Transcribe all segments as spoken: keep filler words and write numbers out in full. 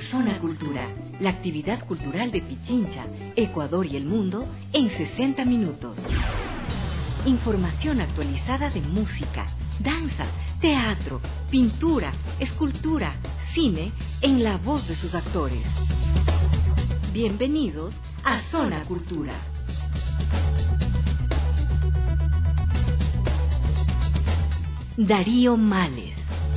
Zona Cultura, la actividad cultural de Pichincha, Ecuador y el mundo en sesenta minutos. Información actualizada de música, danza, teatro, pintura, escultura, cine, en la voz de sus actores. Bienvenidos a Zona Cultura. Darío Males.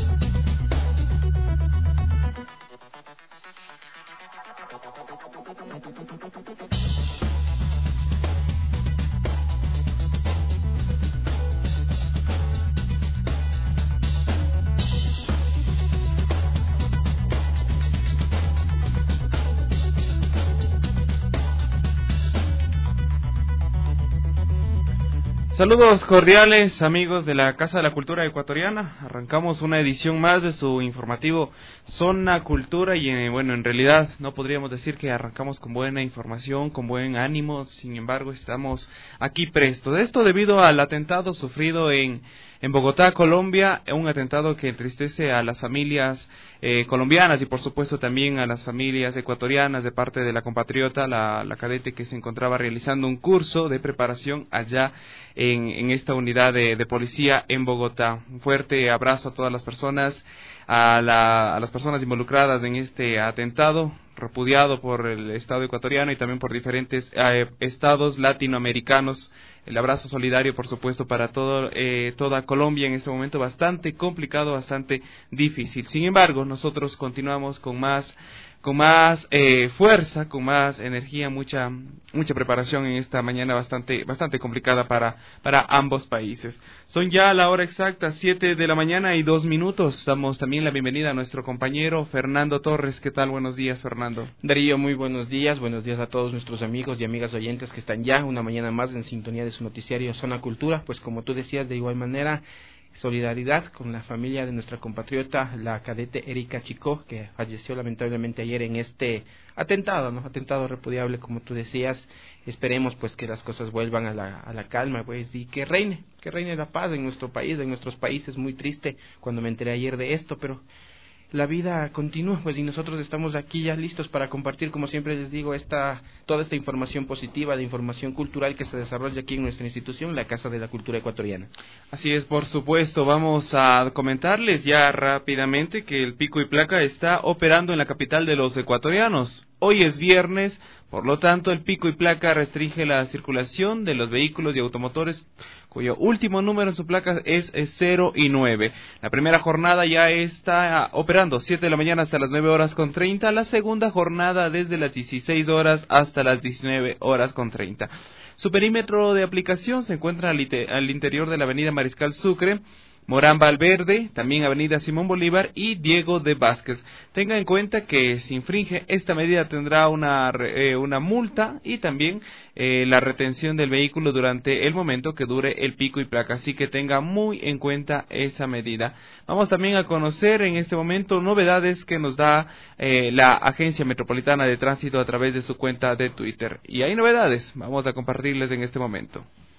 Saludos cordiales, amigos de la Casa de la Cultura Ecuatoriana. Arrancamos una edición más de su informativo Zona Cultura y eh, bueno, en realidad no podríamos decir que arrancamos con buena información, con buen ánimo. Sin embargo, estamos aquí prestos. Esto debido al atentado sufrido en En Bogotá, Colombia, un atentado que entristece a las familias eh, colombianas y por supuesto también a las familias ecuatorianas de parte de la compatriota, la, la cadete que se encontraba realizando un curso de preparación allá en, en esta unidad de, de policía en Bogotá. Un fuerte abrazo a todas las personas, a, la, a las personas involucradas en este atentado, repudiado por el Estado ecuatoriano y también por diferentes eh, estados latinoamericanos. El abrazo solidario, por supuesto, para todo, eh, toda Colombia en este momento bastante complicado, bastante difícil. Sin embargo, nosotros continuamos con más, con más eh, fuerza, con más energía, mucha, mucha preparación en esta mañana bastante, bastante complicada para, para ambos países. Son ya a la hora exacta, siete de la mañana y dos minutos. Damos también la bienvenida a nuestro compañero Fernando Torres. ¿Qué tal? Buenos días, Fernando. Darío, muy buenos días. Buenos días a todos nuestros amigos y amigas oyentes que están ya una mañana más en sintonía de su noticiario Zona Cultura. Pues como tú decías, de igual manera, solidaridad con la familia de nuestra compatriota, la cadete Erika Chicó, que falleció lamentablemente ayer en este atentado, ¿no? Atentado repudiable, como tú decías. Esperemos pues que las cosas vuelvan a la, a la calma, pues, y que reine, que reine la paz en nuestro país, en nuestros países. Muy triste cuando me enteré ayer de esto, pero la vida continúa, pues, y nosotros estamos aquí ya listos para compartir, como siempre les digo, esta toda esta información positiva, de información cultural que se desarrolla aquí en nuestra institución, la Casa de la Cultura Ecuatoriana. Así es, por supuesto. Vamos a comentarles ya rápidamente que el pico y placa está operando en la capital de los ecuatorianos. Hoy es viernes, por lo tanto, el pico y placa restringe la circulación de los vehículos y automotores cuyo último número en su placa es cero y nueve. La primera jornada ya está operando siete de la mañana hasta las nueve horas con treinta, la segunda jornada desde las dieciséis horas hasta las diecinueve horas con treinta. Su perímetro de aplicación se encuentra al, al interior de la avenida Mariscal Sucre, Morán Valverde, también avenida Simón Bolívar y Diego de Vázquez. Tenga en cuenta que si infringe esta medida tendrá una, eh, una multa y también eh, la retención del vehículo durante el momento que dure el pico y placa, así que tenga muy en cuenta esa medida. Vamos también a conocer en este momento novedades que nos da eh, la Agencia Metropolitana de Tránsito a través de su cuenta de Twitter. Y hay novedades, vamos a compartirles en este momento.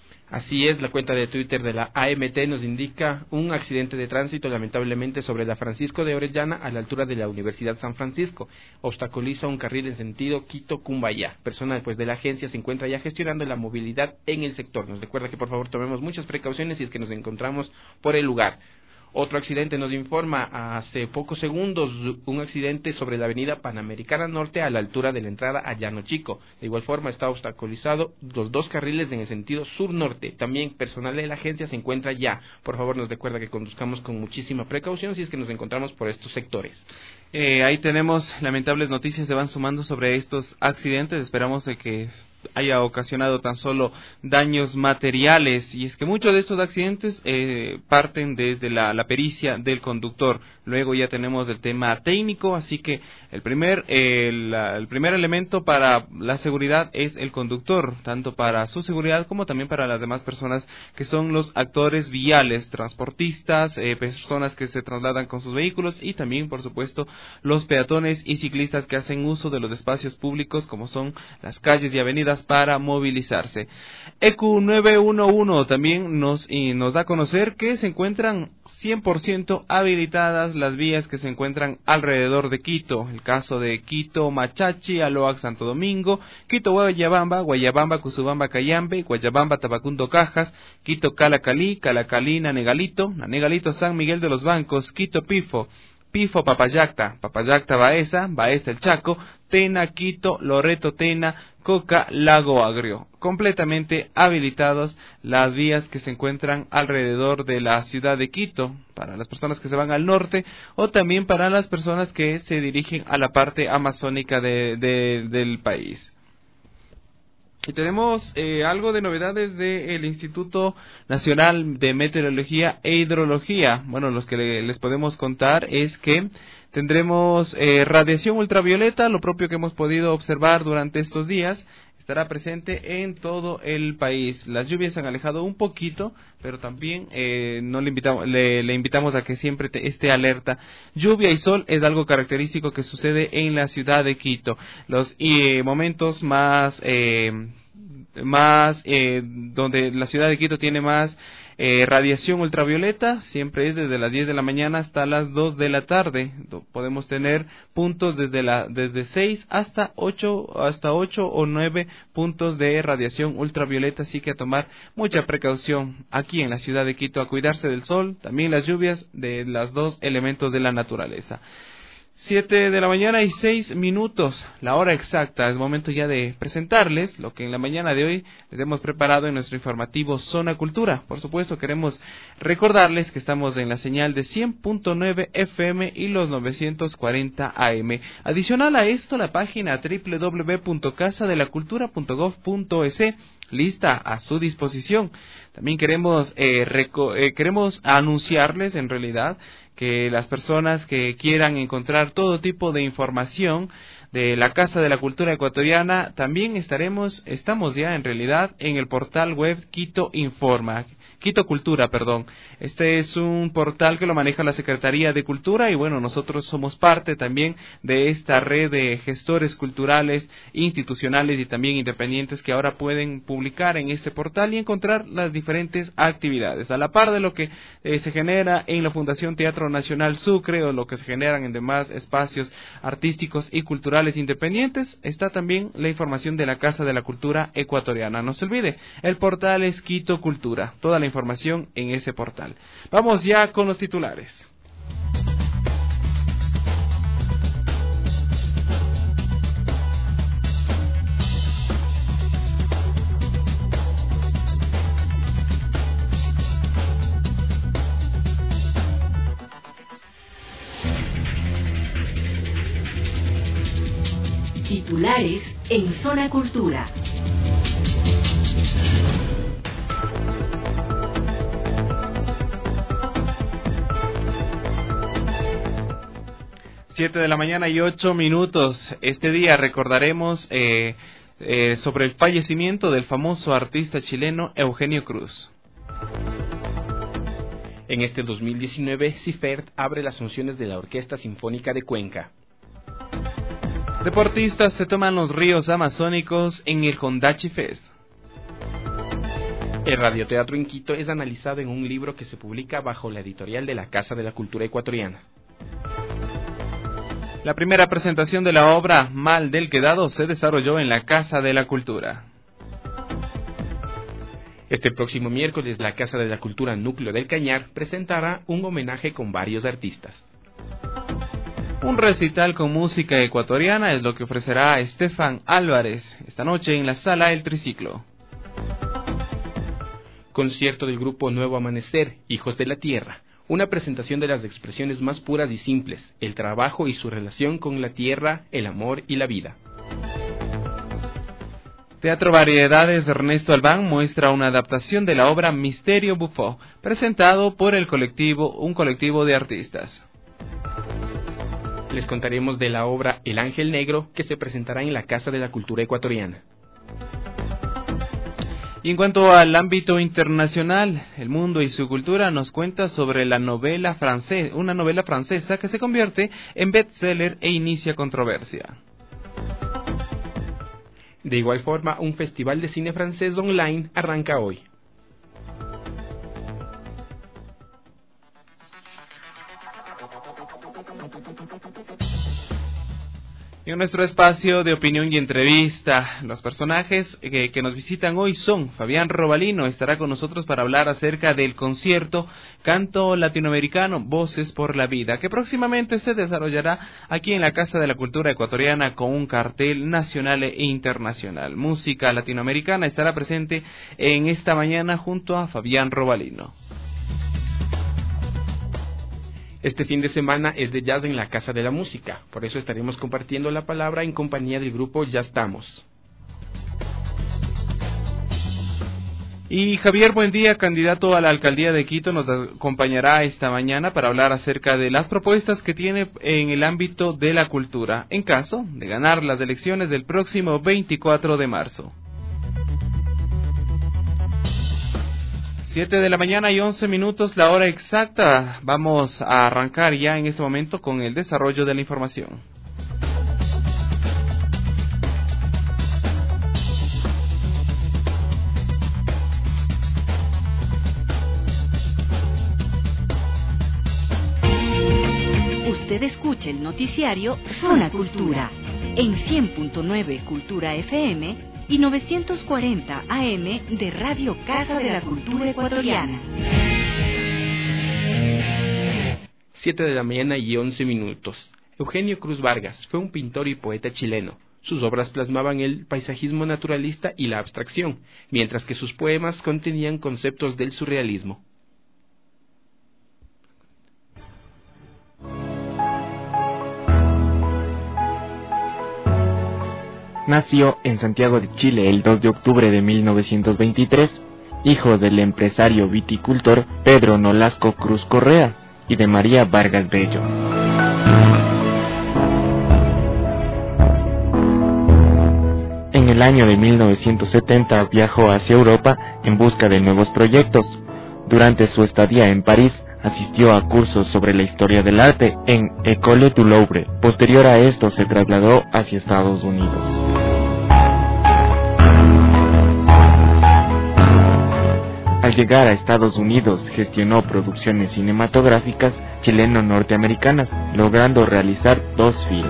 Así es, la cuenta de Twitter de la A M T nos indica un accidente de tránsito lamentablemente sobre la Francisco de Orellana a la altura de la Universidad San Francisco. Obstaculiza un carril en sentido Quito-Cumbayá. Personal pues de la agencia se encuentra ya gestionando la movilidad en el sector. Nos recuerda que por favor tomemos muchas precauciones si es que nos encontramos por el lugar. Otro accidente nos informa hace pocos segundos, un accidente sobre la avenida Panamericana Norte a la altura de la entrada a Llano Chico. De igual forma está obstaculizado los dos carriles en el sentido sur-norte. También personal de la agencia se encuentra ya. Por favor nos recuerda que conduzcamos con muchísima precaución si es que nos encontramos por estos sectores. Eh, ahí tenemos lamentables noticias, se van sumando sobre estos accidentes. Esperamos de que haya ocasionado tan solo daños materiales, y es que muchos de estos accidentes eh, parten desde la, la pericia del conductor. Luego ya tenemos el tema técnico, así que el primer eh, la, el primer elemento para la seguridad es el conductor, tanto para su seguridad como también para las demás personas que son los actores viales, transportistas, eh, personas que se trasladan con sus vehículos y también, por supuesto, los peatones y ciclistas que hacen uso de los espacios públicos como son las calles y avenidas días para movilizarse. E Q nueve uno uno también nos, y nos da a conocer que se encuentran cien por ciento habilitadas las vías que se encuentran alrededor de Quito. El caso de Quito, Machachi, Aloac, Santo Domingo, Quito, Guayabamba, Guayabamba, Cusubamba, Cayambe, Guayabamba, Tabacundo, Cajas, Quito, Calacalí, Calacalí, Nanegalito, Nanegalito, San Miguel de los Bancos, Quito, Pifo, Pifo, Papayacta, Papayacta, Baeza, Baeza, El Chaco, Tena, Quito, Loreto, Tena, Coca, Lago Agrio. Completamente habilitadas las vías que se encuentran alrededor de la ciudad de Quito, para las personas que se van al norte o también para las personas que se dirigen a la parte amazónica de, de, del país. Y tenemos eh, algo de novedades del Instituto Nacional de Meteorología e Hidrología. Bueno, los que le, les podemos contar es que tendremos eh, radiación ultravioleta, lo propio que hemos podido observar durante estos días. Estará presente en todo el país. Las lluvias se han alejado un poquito, pero también eh, no le invitamos, le, le invitamos a que siempre te, esté alerta. Lluvia y sol es algo característico que sucede en la ciudad de Quito. Los eh, momentos más, eh, más eh, donde la ciudad de Quito tiene más Eh, radiación ultravioleta siempre es desde las diez de la mañana hasta las dos de la tarde. Podemos tener puntos desde la desde seis hasta ocho hasta ocho o nueve puntos de radiación ultravioleta, así que a tomar mucha precaución aquí en la ciudad de Quito, a cuidarse del sol, también las lluvias, de los dos elementos de la naturaleza. Siete de la mañana y seis minutos, la hora exacta. Es momento ya de presentarles lo que en la mañana de hoy les hemos preparado en nuestro informativo Zona Cultura. Por supuesto, queremos recordarles que estamos en la señal de cien punto nueve F M y los novecientos cuarenta A M. Adicional a esto, la página doble u doble u doble u punto casa de la cultura punto gov punto es lista a su disposición. También queremos eh, reco- eh, queremos anunciarles en realidad que las personas que quieran encontrar todo tipo de información de la Casa de la Cultura Ecuatoriana, también estaremos, estamos ya en realidad en el portal web Quito Informa, Quito Cultura, perdón. Este es un portal que lo maneja la Secretaría de Cultura y bueno, nosotros somos parte también de esta red de gestores culturales, institucionales y también independientes que ahora pueden publicar en este portal y encontrar las diferentes actividades. A la par de lo que eh, se genera en la Fundación Teatro Nacional Sucre o lo que se generan en demás espacios artísticos y culturales independientes, está también la información de la Casa de la Cultura Ecuatoriana. No se olvide, el portal es Quito Cultura. Toda la información en ese portal. Vamos ya con los titulares. Titulares en Zona Cultura. Siete de la mañana y ocho minutos. Este día recordaremos eh, eh, sobre el fallecimiento del famoso artista chileno Eugenio Cruz. En este dos mil diecinueve, CIFERT abre las funciones de la Orquesta Sinfónica de Cuenca. Deportistas se toman los ríos amazónicos en el Hondachi Fest. El radioteatro en Quito es analizado en un libro que se publica bajo la editorial de la Casa de la Cultura Ecuatoriana. La primera presentación de la obra Mal del Quedado se desarrolló en la Casa de la Cultura. Este próximo miércoles, la Casa de la Cultura Núcleo del Cañar presentará un homenaje con varios artistas. Un recital con música ecuatoriana es lo que ofrecerá Estefan Álvarez esta noche en la Sala El Triciclo. Concierto del grupo Nuevo Amanecer, Hijos de la Tierra. Una presentación de las expresiones más puras y simples, el trabajo y su relación con la tierra, el amor y la vida. Teatro Variedades Ernesto Albán muestra una adaptación de la obra Misterio Buffo, presentado por el colectivo, un colectivo de artistas. Les contaremos de la obra El Ángel Negro, que se presentará en la Casa de la Cultura Ecuatoriana. Y en cuanto al ámbito internacional, El Mundo y su Cultura nos cuenta sobre la novela francesa, una novela francesa que se convierte en bestseller e inicia controversia. De igual forma, un festival de cine francés online arranca hoy. Y en nuestro espacio de opinión y entrevista, los personajes que, que nos visitan hoy son Fabián Robalino, estará con nosotros para hablar acerca del concierto Canto Latinoamericano, Voces por la Vida, que próximamente se desarrollará aquí en la Casa de la Cultura Ecuatoriana con un cartel nacional e internacional. Música latinoamericana estará presente en esta mañana junto a Fabián Robalino. Este fin de semana es de jazz en la Casa de la Música, por eso estaremos compartiendo la palabra en compañía del grupo Ya Estamos. Y Javier Buendía, candidato a la alcaldía de Quito, nos acompañará esta mañana para hablar acerca de las propuestas que tiene en el ámbito de la cultura, en caso de ganar las elecciones del próximo veinticuatro de marzo. Siete de la mañana y once minutos, la hora exacta. Vamos a arrancar ya en este momento con el desarrollo de la información. Usted escucha el noticiario Zona Cultura en cien punto nueve Cultura F M y novecientos cuarenta A M de Radio Casa de la Cultura Ecuatoriana. Siete de la mañana y once minutos. Eugenio Cruz Vargas fue un pintor y poeta chileno. Sus obras plasmaban el paisajismo naturalista y la abstracción, mientras que sus poemas contenían conceptos del surrealismo. Nació en Santiago de Chile el dos de octubre de mil novecientos veintitrés, hijo del empresario viticultor Pedro Nolasco Cruz Correa y de María Vargas Bello. En el año de mil novecientos setenta viajó hacia Europa en busca de nuevos proyectos. Durante su estadía en París, asistió a cursos sobre la historia del arte en École du Louvre. Posterior a esto se trasladó hacia Estados Unidos. Al llegar a Estados Unidos, gestionó producciones cinematográficas chileno-norteamericanas, logrando realizar dos filmes.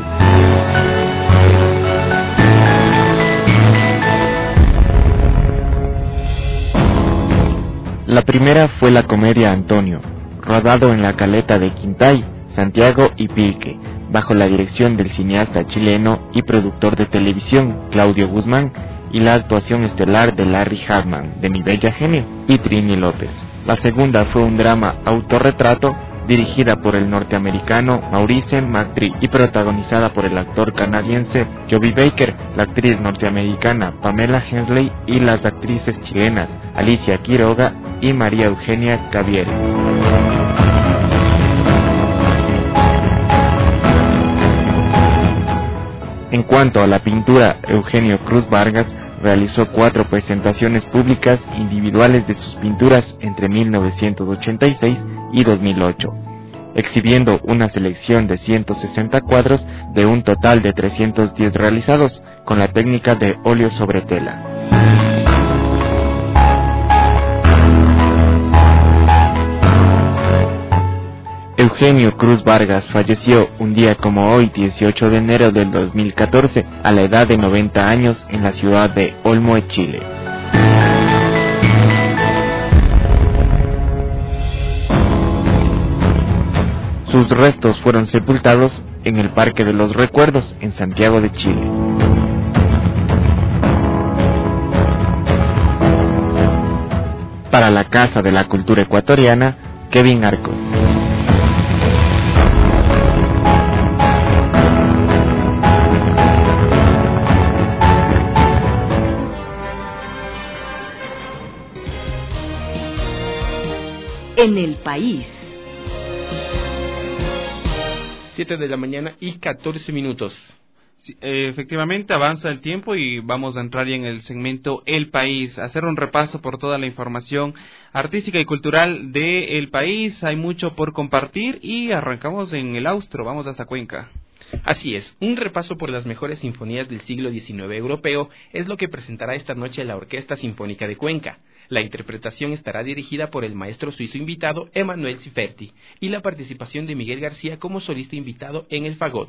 La primera fue la comedia Antonio, rodado en la Caleta de Quintay, Santiago y Pirque, bajo la dirección del cineasta chileno y productor de televisión Claudio Guzmán, y la actuación estelar de Larry Hagman, de Mi Bella Genio, y Trini López. La segunda fue un drama autorretrato, dirigida por el norteamericano Maurice McTree y protagonizada por el actor canadiense Joby Baker, la actriz norteamericana Pamela Henley y las actrices chilenas Alicia Quiroga y María Eugenia Cavieres. En cuanto a la pintura, Eugenio Cruz Vargas realizó cuatro presentaciones públicas individuales de sus pinturas entre mil novecientos ochenta y seis y dos mil ocho, exhibiendo una selección de ciento sesenta cuadros de un total de trescientos diez realizados con la técnica de óleo sobre tela. Eugenio Cruz Vargas falleció un día como hoy, dieciocho de enero del dos mil catorce, a la edad de noventa años en la ciudad de Olmué, Chile. Sus restos fueron sepultados en el Parque de los Recuerdos, en Santiago de Chile. Para la Casa de la Cultura Ecuatoriana, Kevin Arcos. En el país. Siete de la mañana y catorce minutos. Sí, eh, efectivamente avanza el tiempo y vamos a entrar ya en el segmento El País, hacer un repaso por toda la información artística y cultural de El País. Hay mucho por compartir y arrancamos en el Austro, vamos hasta Cuenca. Así es, un repaso por las mejores sinfonías del siglo diecinueve europeo es lo que presentará esta noche la Orquesta Sinfónica de Cuenca. La interpretación estará dirigida por el maestro suizo invitado Emanuel Ciferti y la participación de Miguel García como solista invitado en el fagot.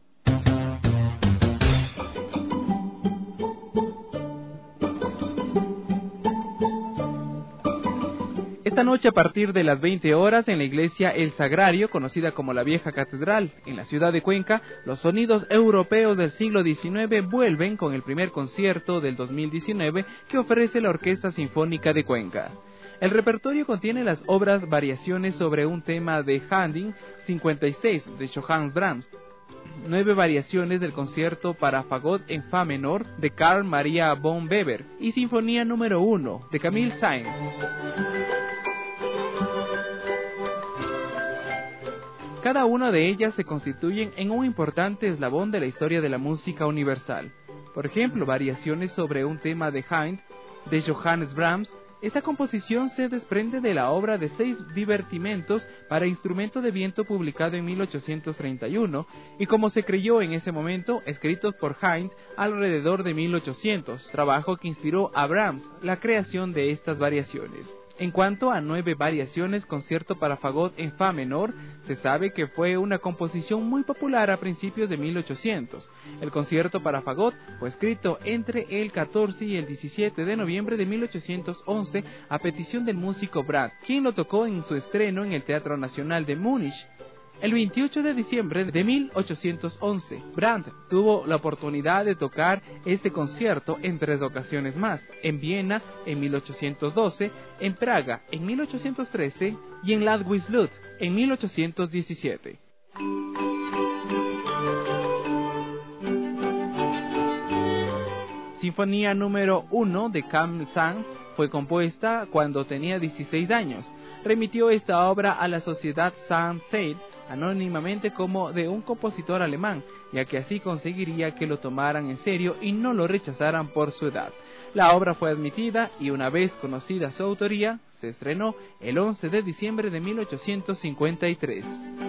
Esta noche a partir de las veinte horas en la iglesia El Sagrario, conocida como la Vieja Catedral, en la ciudad de Cuenca, los sonidos europeos del siglo diecinueve vuelven con el primer concierto del dos mil diecinueve que ofrece la Orquesta Sinfónica de Cuenca. El repertorio contiene las obras Variaciones sobre un tema de Haydn cincuenta y seis de Johannes Brahms, nueve variaciones del concierto para fagot en fa menor de Carl Maria von Weber y Sinfonía número uno de Camille Saint-Saëns. Cada una de ellas se constituyen en un importante eslabón de la historia de la música universal. Por ejemplo, Variaciones sobre un tema de Haydn de Johannes Brahms. Esta composición se desprende de la obra de seis divertimentos para instrumento de viento publicado en mil ochocientos treinta y uno y, como se creyó en ese momento, escritos por Haydn alrededor de mil ochocientos, trabajo que inspiró a Brahms la creación de estas variaciones. En cuanto a nueve variaciones, concierto para fagot en fa menor, se sabe que fue una composición muy popular a principios de mil ochocientos. El concierto para fagot fue escrito entre el catorce y el diecisiete de noviembre de mil ochocientos once a petición del músico Brandt, quien lo tocó en su estreno en el Teatro Nacional de Múnich. El veintiocho de diciembre de mil ochocientos once, Brandt tuvo la oportunidad de tocar este concierto en tres ocasiones más, en Viena en mil ochocientos doce, en Praga en mil ochocientos trece y en Ladwislud en mil ochocientos diecisiete. Sinfonía número uno de Camille Saint-Saëns fue compuesta cuando tenía dieciséis años. Remitió esta obra a la Sociedad Saint-Saëns anónimamente como de un compositor alemán, ya que así conseguiría que lo tomaran en serio y no lo rechazaran por su edad. La obra fue admitida y, una vez conocida su autoría, se estrenó el once de diciembre de mil ochocientos cincuenta y tres.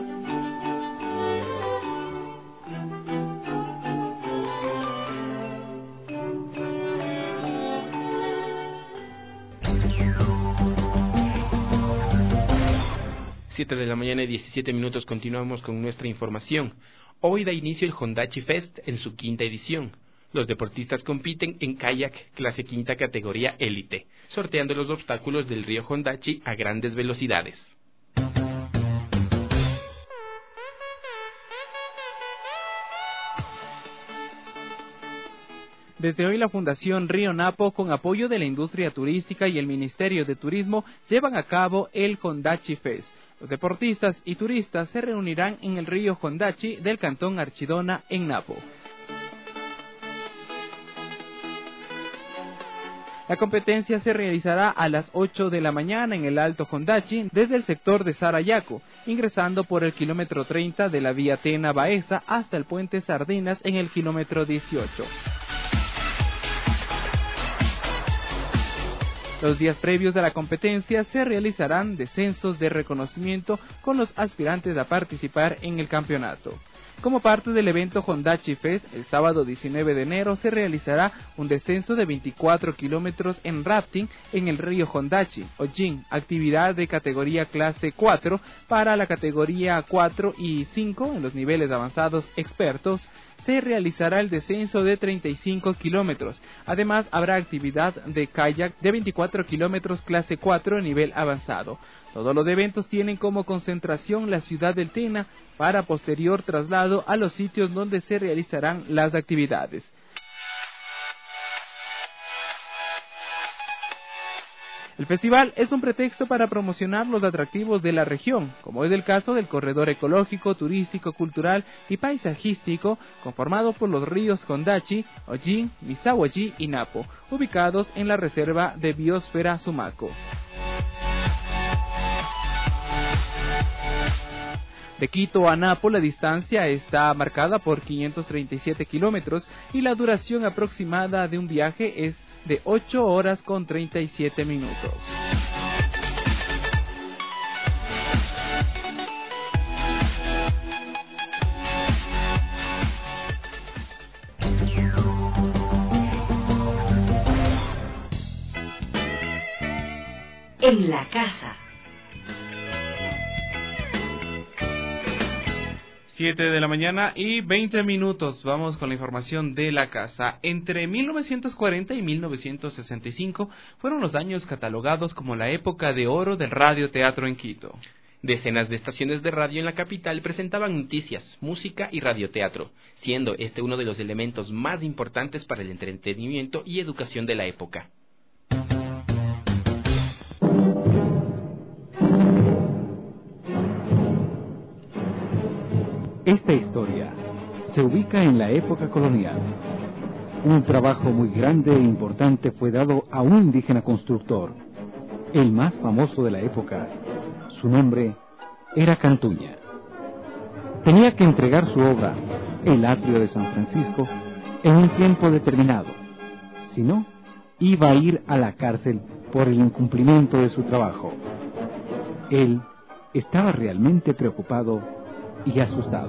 siete de la mañana y diecisiete minutos, continuamos con nuestra información. Hoy da inicio el Hondachi Fest en su quinta edición. Los deportistas compiten en kayak clase quinta categoría élite, sorteando los obstáculos del río Hondachi a grandes velocidades. Desde hoy la Fundación Río Napo, con apoyo de la industria turística y el Ministerio de Turismo, llevan a cabo el Hondachi Fest. Los deportistas y turistas se reunirán en el río Hondachi del cantón Archidona en Napo. La competencia se realizará a las ocho de la mañana en el Alto Hondachi desde el sector de Sarayaco, ingresando por el kilómetro treinta de la vía Tena Baeza hasta el puente Sardinas en el kilómetro dieciocho. Los días previos a la competencia se realizarán descensos de reconocimiento con los aspirantes a participar en el campeonato. Como parte del evento Hondachi Fest, el sábado diecinueve de enero se realizará un descenso de veinticuatro kilómetros en rafting en el río Hondachi, Ojin, actividad de categoría clase cuatro para la categoría cuatro y cinco en los niveles avanzados expertos. Se realizará el descenso de treinta y cinco kilómetros. Además, habrá actividad de kayak de veinticuatro kilómetros clase cuatro nivel avanzado. Todos los eventos tienen como concentración la ciudad del Tena para posterior traslado a los sitios donde se realizarán las actividades. El festival es un pretexto para promocionar los atractivos de la región, como es el caso del corredor ecológico, turístico, cultural y paisajístico conformado por los ríos Hondachi, Ojin, Misawaji y Napo, ubicados en la Reserva de Biosfera Sumaco. De Quito a Napo la distancia está marcada por quinientos treinta y siete kilómetros y la duración aproximada de un viaje es de ocho horas con treinta y siete minutos. en la casa. Siete de la mañana y veinte minutos. Vamos con la información de la casa. Entre mil novecientos cuarenta y mil novecientos sesenta y cinco fueron los años catalogados como la época de oro del radioteatro en Quito. Decenas de estaciones de radio en la capital presentaban noticias, música y radioteatro, siendo este uno de los elementos más importantes para el entretenimiento y educación de la época. Esta historia se ubica en la época colonial. Un trabajo muy grande e importante fue dado a un indígena constructor, el más famoso de la época. Su nombre era Cantuña. Tenía que entregar su obra, El Atrio de San Francisco, en un tiempo determinado. Si no, iba a ir a la cárcel por el incumplimiento de su trabajo. Él estaba realmente preocupado y asustado.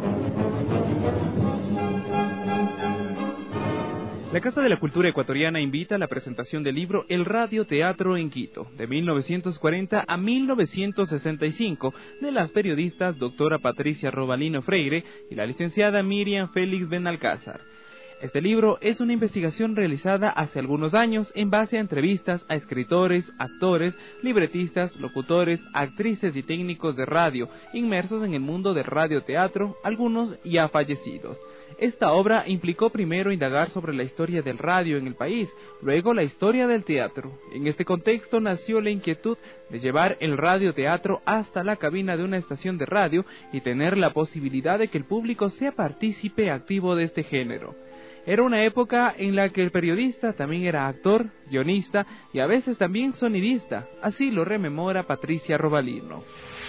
La Casa de la Cultura Ecuatoriana invita a la presentación del libro El Radioteatro en Quito, de mil novecientos cuarenta a mil novecientos sesenta y cinco, de las periodistas doctora Patricia Robalino Freire y la licenciada Miriam Félix Benalcázar. Este libro es una investigación realizada hace algunos años en base a entrevistas a escritores, actores, libretistas, locutores, actrices y técnicos de radio inmersos en el mundo del radioteatro, algunos ya fallecidos. Esta obra implicó primero indagar sobre la historia del radio en el país, luego la historia del teatro. En este contexto nació la inquietud de llevar el radioteatro hasta la cabina de una estación de radio y tener la posibilidad de que el público sea partícipe activo de este género. Era una época en la que el periodista también era actor, guionista y a veces también sonidista, así lo rememora Patricia Robalino.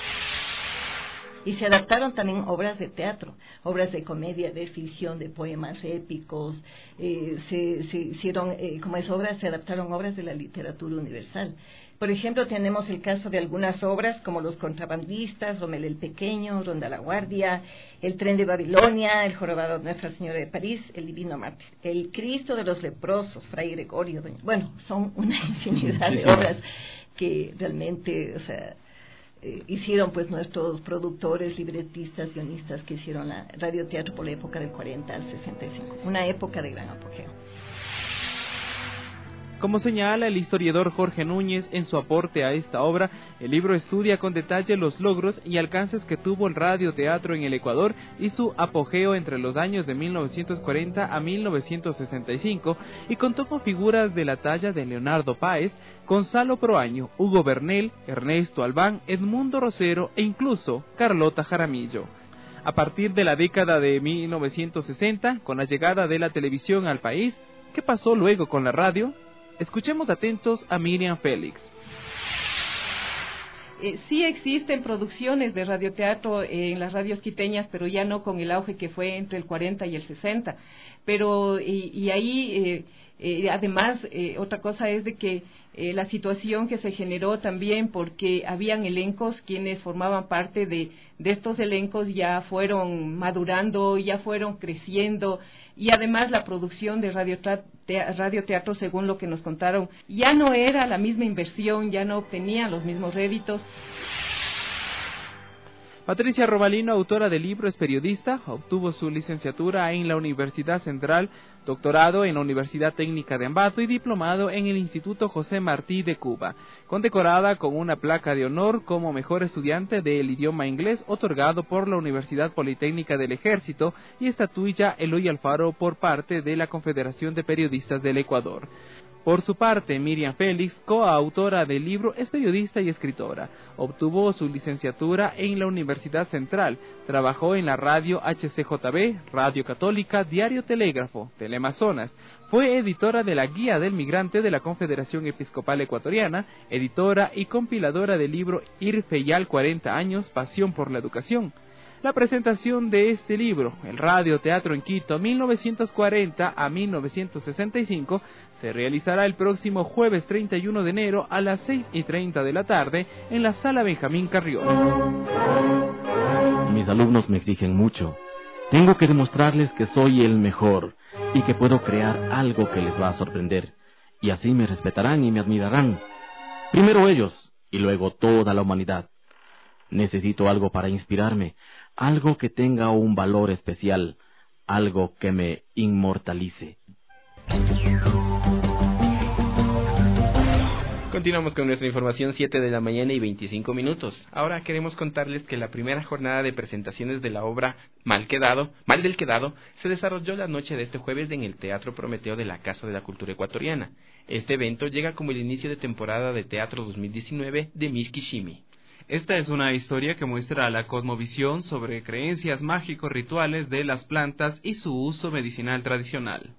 Y se adaptaron también obras de teatro, obras de comedia, de ficción, de poemas épicos, eh, se, se hicieron, eh, como es obras, se adaptaron obras de la literatura universal. Por ejemplo, tenemos el caso de algunas obras como Los Contrabandistas, Rommel el Pequeño, Ronda la Guardia, El Tren de Babilonia, El Jorobado de Nuestra Señora de París, El Divino Mártir, El Cristo de los Leprosos, Fray Gregorio. Bueno, son una infinidad de obras que realmente, o sea, eh, hicieron pues nuestros productores, libretistas, guionistas que hicieron la radioteatro por la época del cuarenta al sesenta y cinco, una época de gran apogeo. Como señala el historiador Jorge Núñez en su aporte a esta obra, el libro estudia con detalle los logros y alcances que tuvo el radioteatro en el Ecuador y su apogeo entre los años de mil novecientos cuarenta a mil novecientos sesenta y cinco, y contó con figuras de la talla de Leonardo Páez, Gonzalo Proaño, Hugo Bernel, Ernesto Albán, Edmundo Rosero e incluso Carlota Jaramillo. A partir de la década de mil novecientos sesenta, con la llegada de la televisión al país, ¿qué pasó luego con la radio? Escuchemos atentos a Miriam Félix. Eh, sí existen producciones de radioteatro eh, en las radios quiteñas, pero ya no con el auge que fue entre el cuarenta y el sesenta. Pero, y, y ahí, eh, eh, además, eh, otra cosa es de que eh, la situación que se generó también porque habían elencos, quienes formaban parte de, de estos elencos ya fueron madurando, ya fueron creciendo, y además la producción de radioteatro, radioteatro, según lo que nos contaron, ya no era la misma inversión, ya no obtenían los mismos réditos. Patricia Robalino, autora del libro, es periodista, obtuvo su licenciatura en la Universidad Central, doctorado en la Universidad Técnica de Ambato y diplomado en el Instituto José Martí de Cuba, condecorada con una placa de honor como mejor estudiante del idioma inglés otorgado por la Universidad Politécnica del Ejército y estatuilla Eloy Alfaro por parte de la Confederación de Periodistas del Ecuador. Por su parte, Miriam Félix, coautora del libro, es periodista y escritora. Obtuvo su licenciatura en la Universidad Central, trabajó en la radio H C J B, Radio Católica, Diario Telégrafo, Teleamazonas. Fue editora de la Guía del Migrante de la Confederación Episcopal Ecuatoriana, editora y compiladora del libro Irfeyal cuarenta años, Pasión por la Educación. La presentación de este libro, El Radioteatro en Quito, mil novecientos cuarenta a mil novecientos sesenta y cinco, se realizará el próximo jueves treinta y uno de enero a las seis y treinta de la tarde en la Sala Benjamín Carrión. Mis alumnos me exigen mucho. Tengo que demostrarles que soy el mejor y que puedo crear algo que les va a sorprender. Y así me respetarán y me admirarán. Primero ellos, y luego toda la humanidad. Necesito algo para inspirarme, algo que tenga un valor especial, algo que me inmortalice. Continuamos con nuestra información, siete de la mañana y veinticinco minutos. Ahora queremos contarles que la primera jornada de presentaciones de la obra Mal Quedado, Mal del Quedado, se desarrolló la noche de este jueves en el Teatro Prometeo de la Casa de la Cultura Ecuatoriana. Este evento llega como el inicio de temporada de Teatro dos mil diecinueve de Mishkishimi. Esta es una historia que muestra la cosmovisión sobre creencias mágicos rituales de las plantas y su uso medicinal tradicional.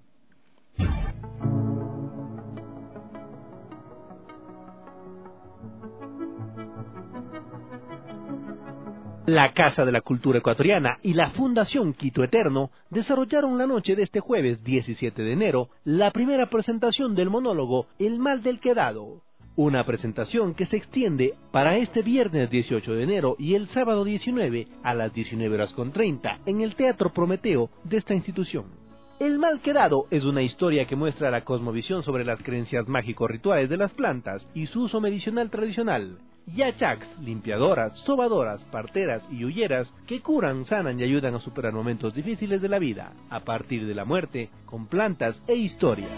La Casa de la Cultura Ecuatoriana y la Fundación Quito Eterno desarrollaron la noche de este jueves diecisiete de enero la primera presentación del monólogo El Mal del Quedado. Una presentación que se extiende para este viernes dieciocho de enero y el sábado diecinueve a las diecinueve horas con treinta en el Teatro Prometeo de esta institución. El Mal Quedado es una historia que muestra la cosmovisión sobre las creencias mágico-rituales de las plantas y su uso medicinal tradicional. Yachaks, limpiadoras, sobadoras, parteras y huyeras que curan, sanan y ayudan a superar momentos difíciles de la vida, a partir de la muerte, con plantas e historias.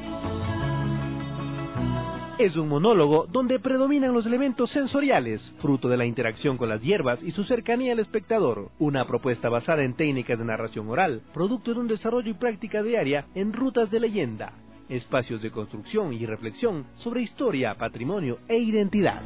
Es un monólogo donde predominan los elementos sensoriales, fruto de la interacción con las hierbas y su cercanía al espectador, una propuesta basada en técnicas de narración oral, producto de un desarrollo y práctica diaria en rutas de leyenda, espacios de construcción y reflexión sobre historia, patrimonio e identidad.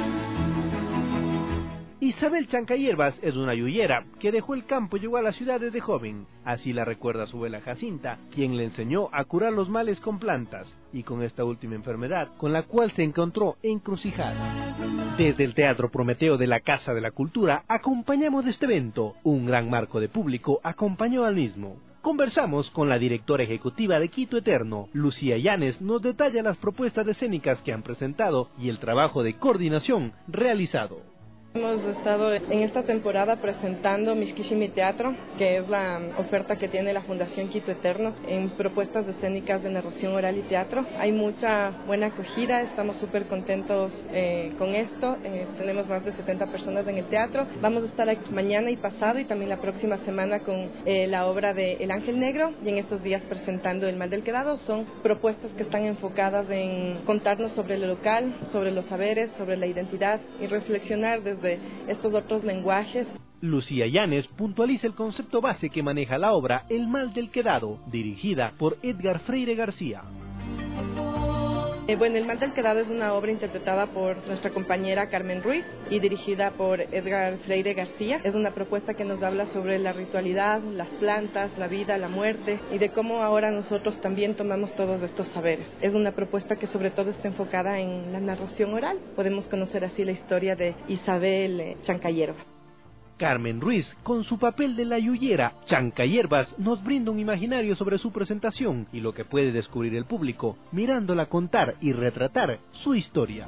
Isabel Chancayierbas es una yuyera que dejó el campo y llegó a la ciudad desde joven. Así la recuerda su abuela Jacinta, quien le enseñó a curar los males con plantas, y con esta última enfermedad, con la cual se encontró encrucijada. Desde el Teatro Prometeo de la Casa de la Cultura acompañamos este evento. Un gran marco de público acompañó al mismo. Conversamos con la directora ejecutiva de Quito Eterno, Lucía Llanes, nos detalla las propuestas escénicas que han presentado y el trabajo de coordinación realizado. Hemos estado en esta temporada presentando Mishkishimi Teatro, que es la oferta que tiene la Fundación Quito Eterno en propuestas escénicas de narración oral y teatro. Hay mucha buena acogida, estamos súper contentos eh, con esto. Eh, tenemos más de setenta personas en el teatro. Vamos a estar aquí mañana y pasado y también la próxima semana con eh, la obra de El Ángel Negro y en estos días presentando El Mal del Quedado. Son propuestas que están enfocadas en contarnos sobre lo local, sobre los saberes, sobre la identidad y reflexionar desde de estos otros lenguajes. Lucía Llanes puntualiza el concepto base que maneja la obra El Mal del Quedado, dirigida por Edgar Freire García. Eh, bueno, El Mal del Quedado es una obra interpretada por nuestra compañera Carmen Ruiz y dirigida por Edgar Freire García. Es una propuesta que nos habla sobre la ritualidad, las plantas, la vida, la muerte y de cómo ahora nosotros también tomamos todos estos saberes. Es una propuesta que sobre todo está enfocada en la narración oral. Podemos conocer así la historia de Isabel eh, Chancayierba. Carmen Ruiz, con su papel de la yuyera Chancayierbas, nos brinda un imaginario sobre su presentación y lo que puede descubrir el público mirándola contar y retratar su historia.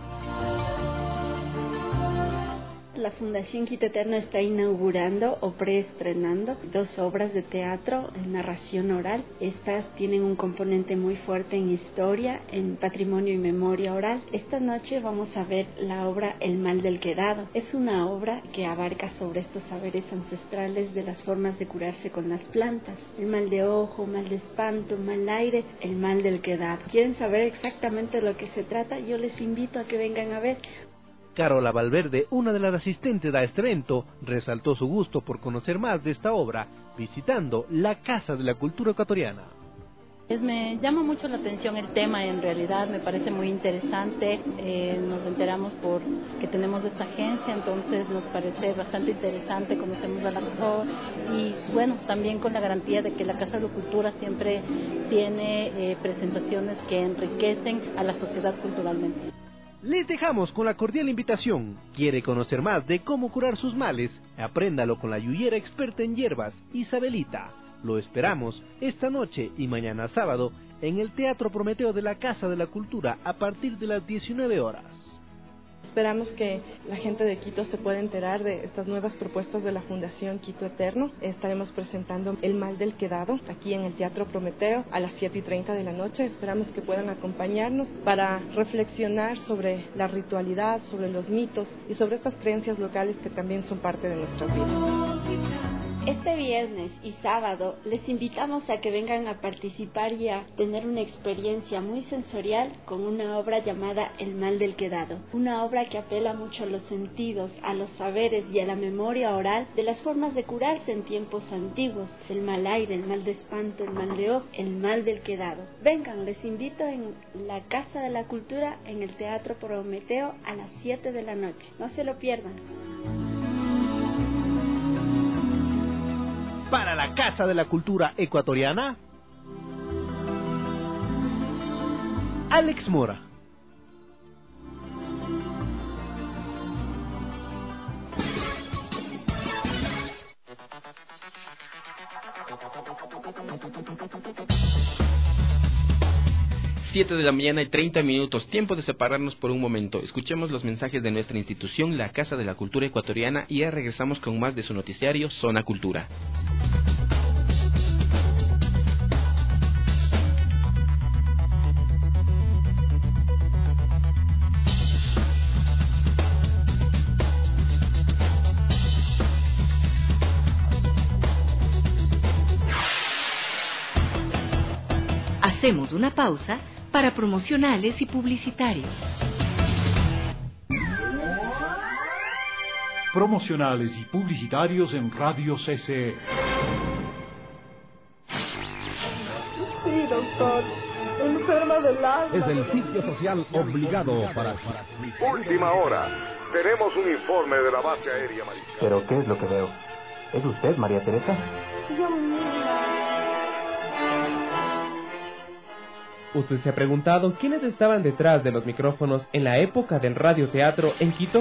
La Fundación Quito Eterno está inaugurando o preestrenando dos obras de teatro en narración oral. Estas tienen un componente muy fuerte en historia, en patrimonio y memoria oral. Esta noche vamos a ver la obra El Mal del Quedado. Es una obra que abarca sobre estos saberes ancestrales de las formas de curarse con las plantas. El mal de ojo, mal de espanto, mal aire, el mal del quedado. ¿Quieren saber exactamente de lo que se trata? Yo les invito a que vengan a ver. Carola Valverde, una de las asistentes a este evento, resaltó su gusto por conocer más de esta obra, visitando la Casa de la Cultura Ecuatoriana. Me llama mucho la atención el tema, en realidad me parece muy interesante. Eh, nos enteramos por que tenemos esta agencia, entonces nos parece bastante interesante, conocemos al actor y bueno, también con la garantía de que la Casa de la Cultura siempre tiene eh, presentaciones que enriquecen a la sociedad culturalmente. Les dejamos con la cordial invitación. ¿Quiere conocer más de cómo curar sus males? Apréndalo con la yuyera experta en hierbas, Isabelita. Lo esperamos esta noche y mañana sábado en el Teatro Prometeo de la Casa de la Cultura a partir de las diecinueve horas. Esperamos que la gente de Quito se pueda enterar de estas nuevas propuestas de la Fundación Quito Eterno. Estaremos presentando El Mal del Quedado aquí en el Teatro Prometeo a las siete y treinta de la noche. Esperamos que puedan acompañarnos para reflexionar sobre la ritualidad, sobre los mitos y sobre estas creencias locales que también son parte de nuestras vidas. Este viernes y sábado les invitamos a que vengan a participar y a tener una experiencia muy sensorial con una obra llamada El Mal del Quedado, una obra que apela mucho a los sentidos, a los saberes y a la memoria oral de las formas de curarse en tiempos antiguos, el mal aire, el mal de espanto, el mal de ojo, el mal del quedado. Vengan, les invito en la Casa de la Cultura en el Teatro Prometeo a las siete de la noche. No se lo pierdan. Para la Casa de la Cultura Ecuatoriana, Alex Mora. siete de la mañana y treinta minutos, tiempo de separarnos por un momento. Escuchemos los mensajes de nuestra institución, la Casa de la Cultura Ecuatoriana, y ya regresamos con más de su noticiario, Zona Cultura. Hacemos una pausa para promocionales y publicitarios. Promocionales y publicitarios en Radio C C E. Sí, doctor. Enferma del alma. Es el sitio social obligado para ti. Última hora. Tenemos un informe de la base aérea mariscal. ¿Pero qué es lo que veo? ¿Es usted, María Teresa? Yo misma. ¿Usted se ha preguntado quiénes estaban detrás de los micrófonos en la época del radioteatro en Quito?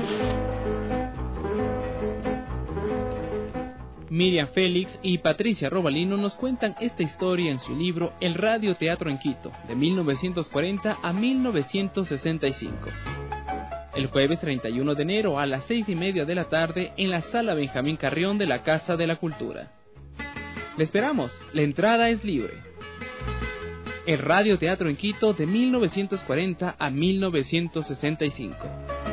Miriam Félix y Patricia Robalino nos cuentan esta historia en su libro El radioteatro en Quito, de mil novecientos cuarenta a mil novecientos sesenta y cinco. El jueves treinta y uno de enero a las seis y media de la tarde en la Sala Benjamín Carrión de la Casa de la Cultura. Le esperamos, la entrada es libre. El radioteatro en Quito de mil novecientos cuarenta a mil novecientos sesenta y cinco.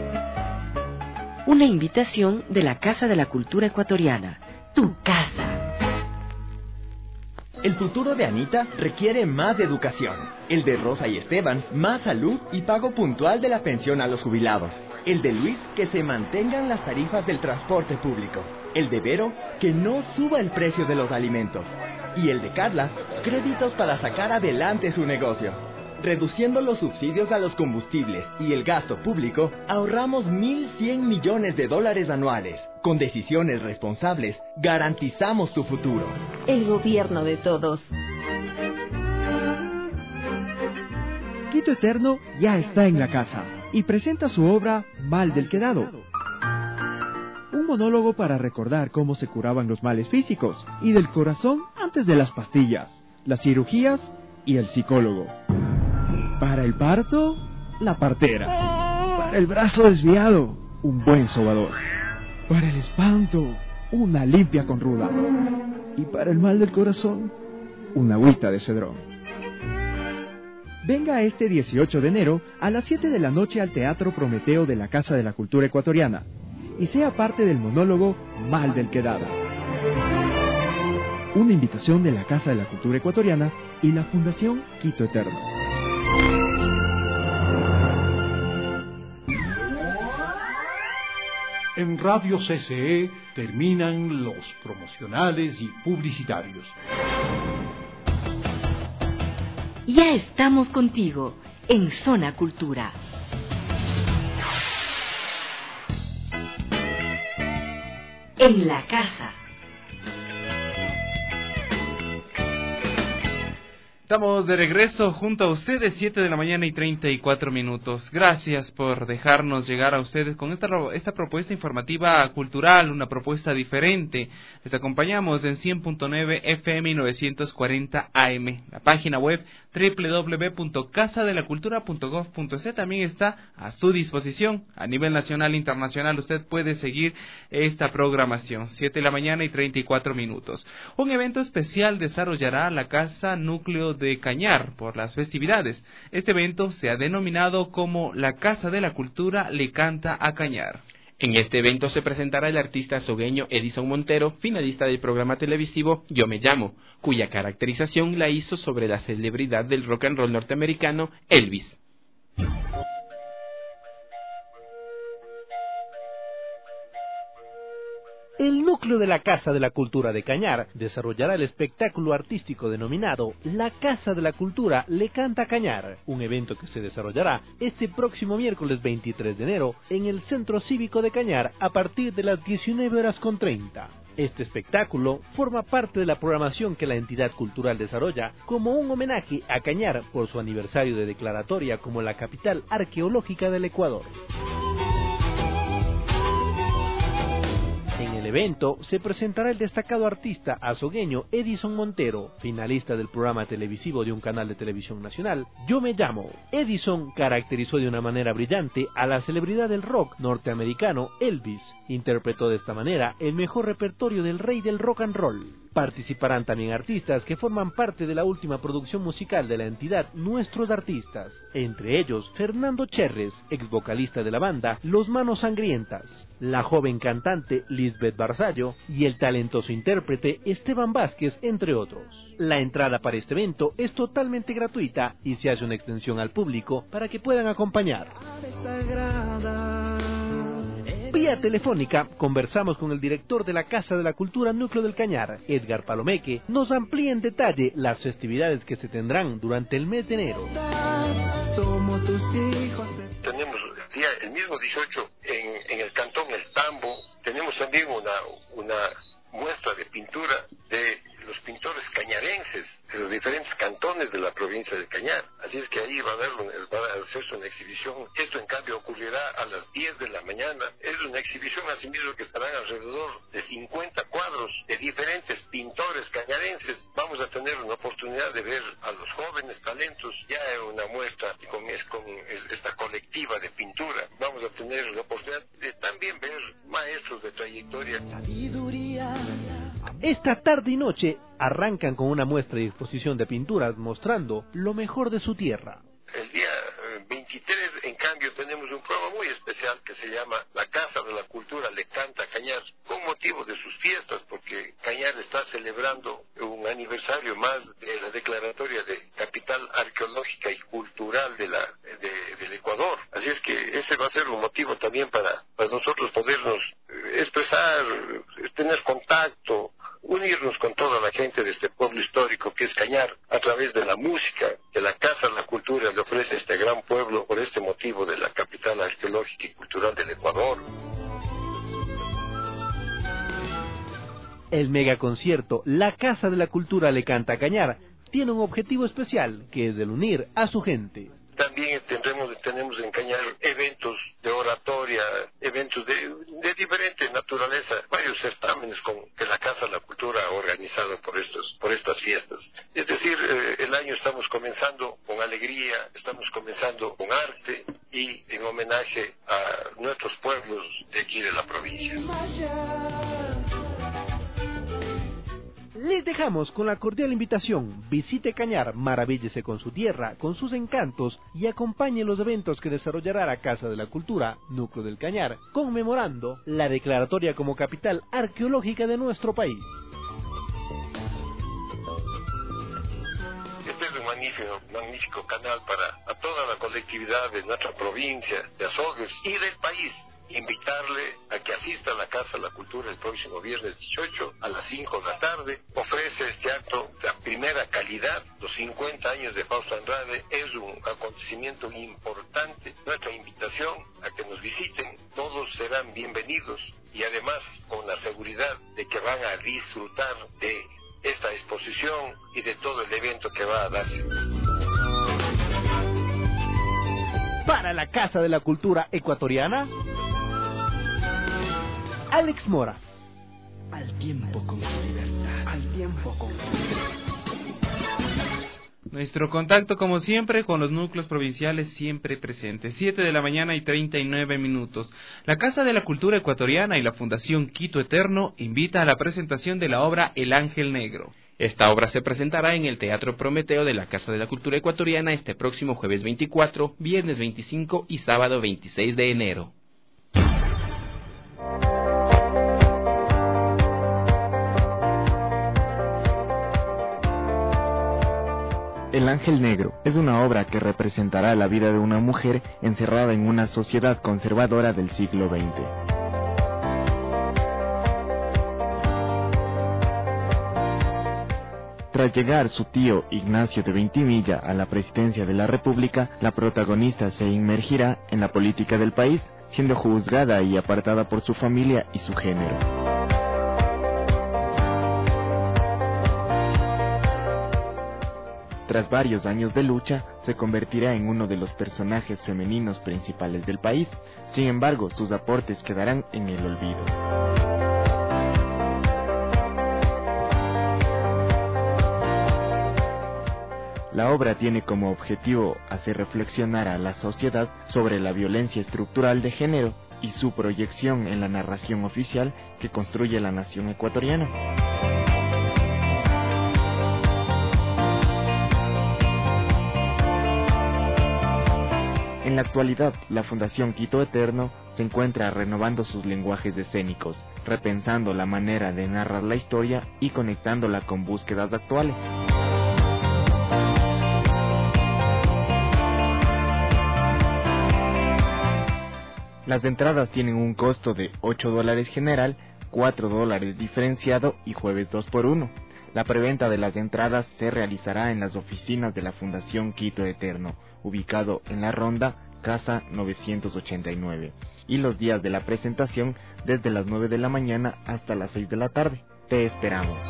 Una invitación de la Casa de la Cultura Ecuatoriana, tu casa. El futuro de Anita requiere más educación. El de Rosa y Esteban, más salud y pago puntual de la pensión a los jubilados. El de Luis, que se mantengan las tarifas del transporte público. El de Vero, que no suba el precio de los alimentos. Y el de Carla, créditos para sacar adelante su negocio. Reduciendo los subsidios a los combustibles y el gasto público, ahorramos mil cien millones de dólares anuales. Con decisiones responsables, garantizamos tu futuro. El gobierno de todos. Quito Eterno ya está en la casa y presenta su obra Mal del Quedado. Un monólogo para recordar cómo se curaban los males físicos y del corazón antes de las pastillas, las cirugías y el psicólogo. Para el parto, la partera. Para el brazo desviado, un buen sobador. Para el espanto, una limpia con ruda. Y para el mal del corazón, una agüita de cedrón. Venga este dieciocho de enero a las siete de la noche al Teatro Prometeo de la Casa de la Cultura Ecuatoriana y sea parte del monólogo Mal del Quedado. Una invitación de la Casa de la Cultura Ecuatoriana y la Fundación Quito Eterno. En Radio C C E terminan los promocionales y publicitarios. Ya estamos contigo en Zona Cultura. En la casa. Estamos de regreso junto a ustedes, siete de la mañana y treinta y cuatro minutos. Gracias por dejarnos llegar a ustedes con esta, esta propuesta informativa cultural, una propuesta diferente. Les acompañamos en cien punto nueve F M y novecientos cuarenta A M. La página web doble u doble u doble u punto casa de la cultura punto gov punto es también está a su disposición. A nivel nacional e internacional usted puede seguir esta programación. siete de la mañana y treinta y cuatro minutos. Un evento especial desarrollará la Casa Núcleo de Cañar por las festividades. Este evento se ha denominado como la Casa de la Cultura le canta a Cañar. En este evento se presentará el artista azogueño Edison Montero, finalista del programa televisivo Yo Me Llamo, cuya caracterización la hizo sobre la celebridad del rock and roll norteamericano Elvis. El núcleo de la Casa de la Cultura de Cañar desarrollará el espectáculo artístico denominado La Casa de la Cultura le canta a Cañar, un evento que se desarrollará este próximo miércoles veintitrés de enero en el Centro Cívico de Cañar a partir de las diecinueve horas con treinta. Este espectáculo forma parte de la programación que la entidad cultural desarrolla como un homenaje a Cañar por su aniversario de declaratoria como la capital arqueológica del Ecuador. En el evento se presentará el destacado artista azogueño Edison Montero, finalista del programa televisivo de un canal de televisión nacional, Yo Me Llamo. Edison caracterizó de una manera brillante a la celebridad del rock norteamericano Elvis. Interpretó de esta manera el mejor repertorio del rey del rock and roll. Participarán también artistas que forman parte de la última producción musical de la entidad Nuestros Artistas, entre ellos Fernando Cherres, ex vocalista de la banda Los Manos Sangrientas, la joven cantante Lisbeth Barzallo y el talentoso intérprete Esteban Vázquez, entre otros. La entrada para este evento es totalmente gratuita y se hace una extensión al público para que puedan acompañar. Vía telefónica conversamos con el director de la Casa de la Cultura Núcleo del Cañar, Edgar Palomeque, nos amplía en detalle las festividades que se tendrán durante el mes de enero. Somos tus hijos. Tenemos el, día, el mismo dieciocho en, en el cantón El Tambo, tenemos también una, una muestra de pintura de los pintores cañarenses de los diferentes cantones de la provincia de Cañar. Así es que ahí va a, dar un, va a hacerse una exhibición. Esto en cambio ocurrirá a las diez de la mañana. Es una exhibición asimismo que estarán alrededor de cincuenta cuadros de diferentes pintores cañarenses. Vamos a tener una oportunidad de ver a los jóvenes talentos ya en una muestra con, con esta colectiva de pintura. Vamos a tener la oportunidad de también ver maestros de trayectoria. Sabiduría. Esta tarde y noche arrancan con una muestra y exposición de pinturas mostrando lo mejor de su tierra. El día veintitrés, en cambio, tenemos un programa muy especial que se llama La Casa de la Cultura le canta a Cañar, con motivo de sus fiestas, porque Cañar está celebrando un aniversario más de la declaratoria de capital arqueológica y cultural de la, de, del Ecuador. Así es que ese va a ser un motivo también para, para nosotros podernos expresar, tener contacto, unirnos con toda la gente de este pueblo histórico que es Cañar, a través de la música que la Casa de la Cultura le ofrece a este gran pueblo por este motivo de la capital arqueológica y cultural del Ecuador. El megaconcierto La Casa de la Cultura le canta a Cañar tiene un objetivo especial, que es el unir a su gente. También tendremos, tenemos en Cañar eventos de oratoria, eventos de, de diferente naturaleza, varios certámenes con, que la Casa de la Cultura ha organizado por, estos, por estas fiestas. Es decir, eh, el año estamos comenzando con alegría, estamos comenzando con arte y en homenaje a nuestros pueblos de aquí de la provincia. Les dejamos con la cordial invitación, visite Cañar, maravíllese con su tierra, con sus encantos y acompañe los eventos que desarrollará la Casa de la Cultura, Núcleo del Cañar, conmemorando la declaratoria como capital arqueológica de nuestro país. Este es un magnífico, magnífico canal para a toda la colectividad de nuestra provincia, de Azogues y del país. Invitarle a que asista a la Casa de la Cultura el próximo viernes dieciocho a las cinco de la tarde. Ofrece este acto de primera calidad. Los cincuenta años de Fausto Andrade es un acontecimiento importante. Nuestra invitación a que nos visiten, todos serán bienvenidos y además con la seguridad de que van a disfrutar de esta exposición y de todo el evento que va a darse. Para la Casa de la Cultura Ecuatoriana, Alex Mora. Al tiempo con su libertad. Al tiempo con su libertad. Nuestro contacto, como siempre, con los núcleos provinciales siempre presentes. siete de la mañana y treinta y nueve minutos. La Casa de la Cultura Ecuatoriana y la Fundación Quito Eterno invita a la presentación de la obra El Ángel Negro. Esta obra se presentará en el Teatro Prometeo de la Casa de la Cultura Ecuatoriana este próximo jueves veinticuatro, viernes veinticinco y sábado veintiséis de enero. El Ángel Negro es una obra que representará la vida de una mujer encerrada en una sociedad conservadora del siglo veinte. Tras llegar su tío Ignacio de Veintimilla a la presidencia de la República, la protagonista se inmergirá en la política del país, siendo juzgada y apartada por su familia y su género. Tras varios años de lucha, se convertirá en uno de los personajes femeninos principales del país. Sin embargo, sus aportes quedarán en el olvido. La obra tiene como objetivo hacer reflexionar a la sociedad sobre la violencia estructural de género y su proyección en la narración oficial que construye la nación ecuatoriana. En la actualidad, la Fundación Quito Eterno se encuentra renovando sus lenguajes escénicos, repensando la manera de narrar la historia y conectándola con búsquedas actuales. Las entradas tienen un costo de ocho dólares general, cuatro dólares diferenciado y jueves dos por uno. La preventa de las entradas se realizará en las oficinas de la Fundación Quito Eterno, ubicado en la Ronda, Casa novecientos ochenta y nueve, y los días de la presentación desde las nueve de la mañana hasta las seis de la tarde. Te esperamos.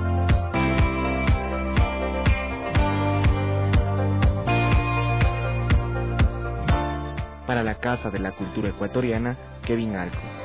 Para la Casa de la Cultura Ecuatoriana, Kevin Arcos.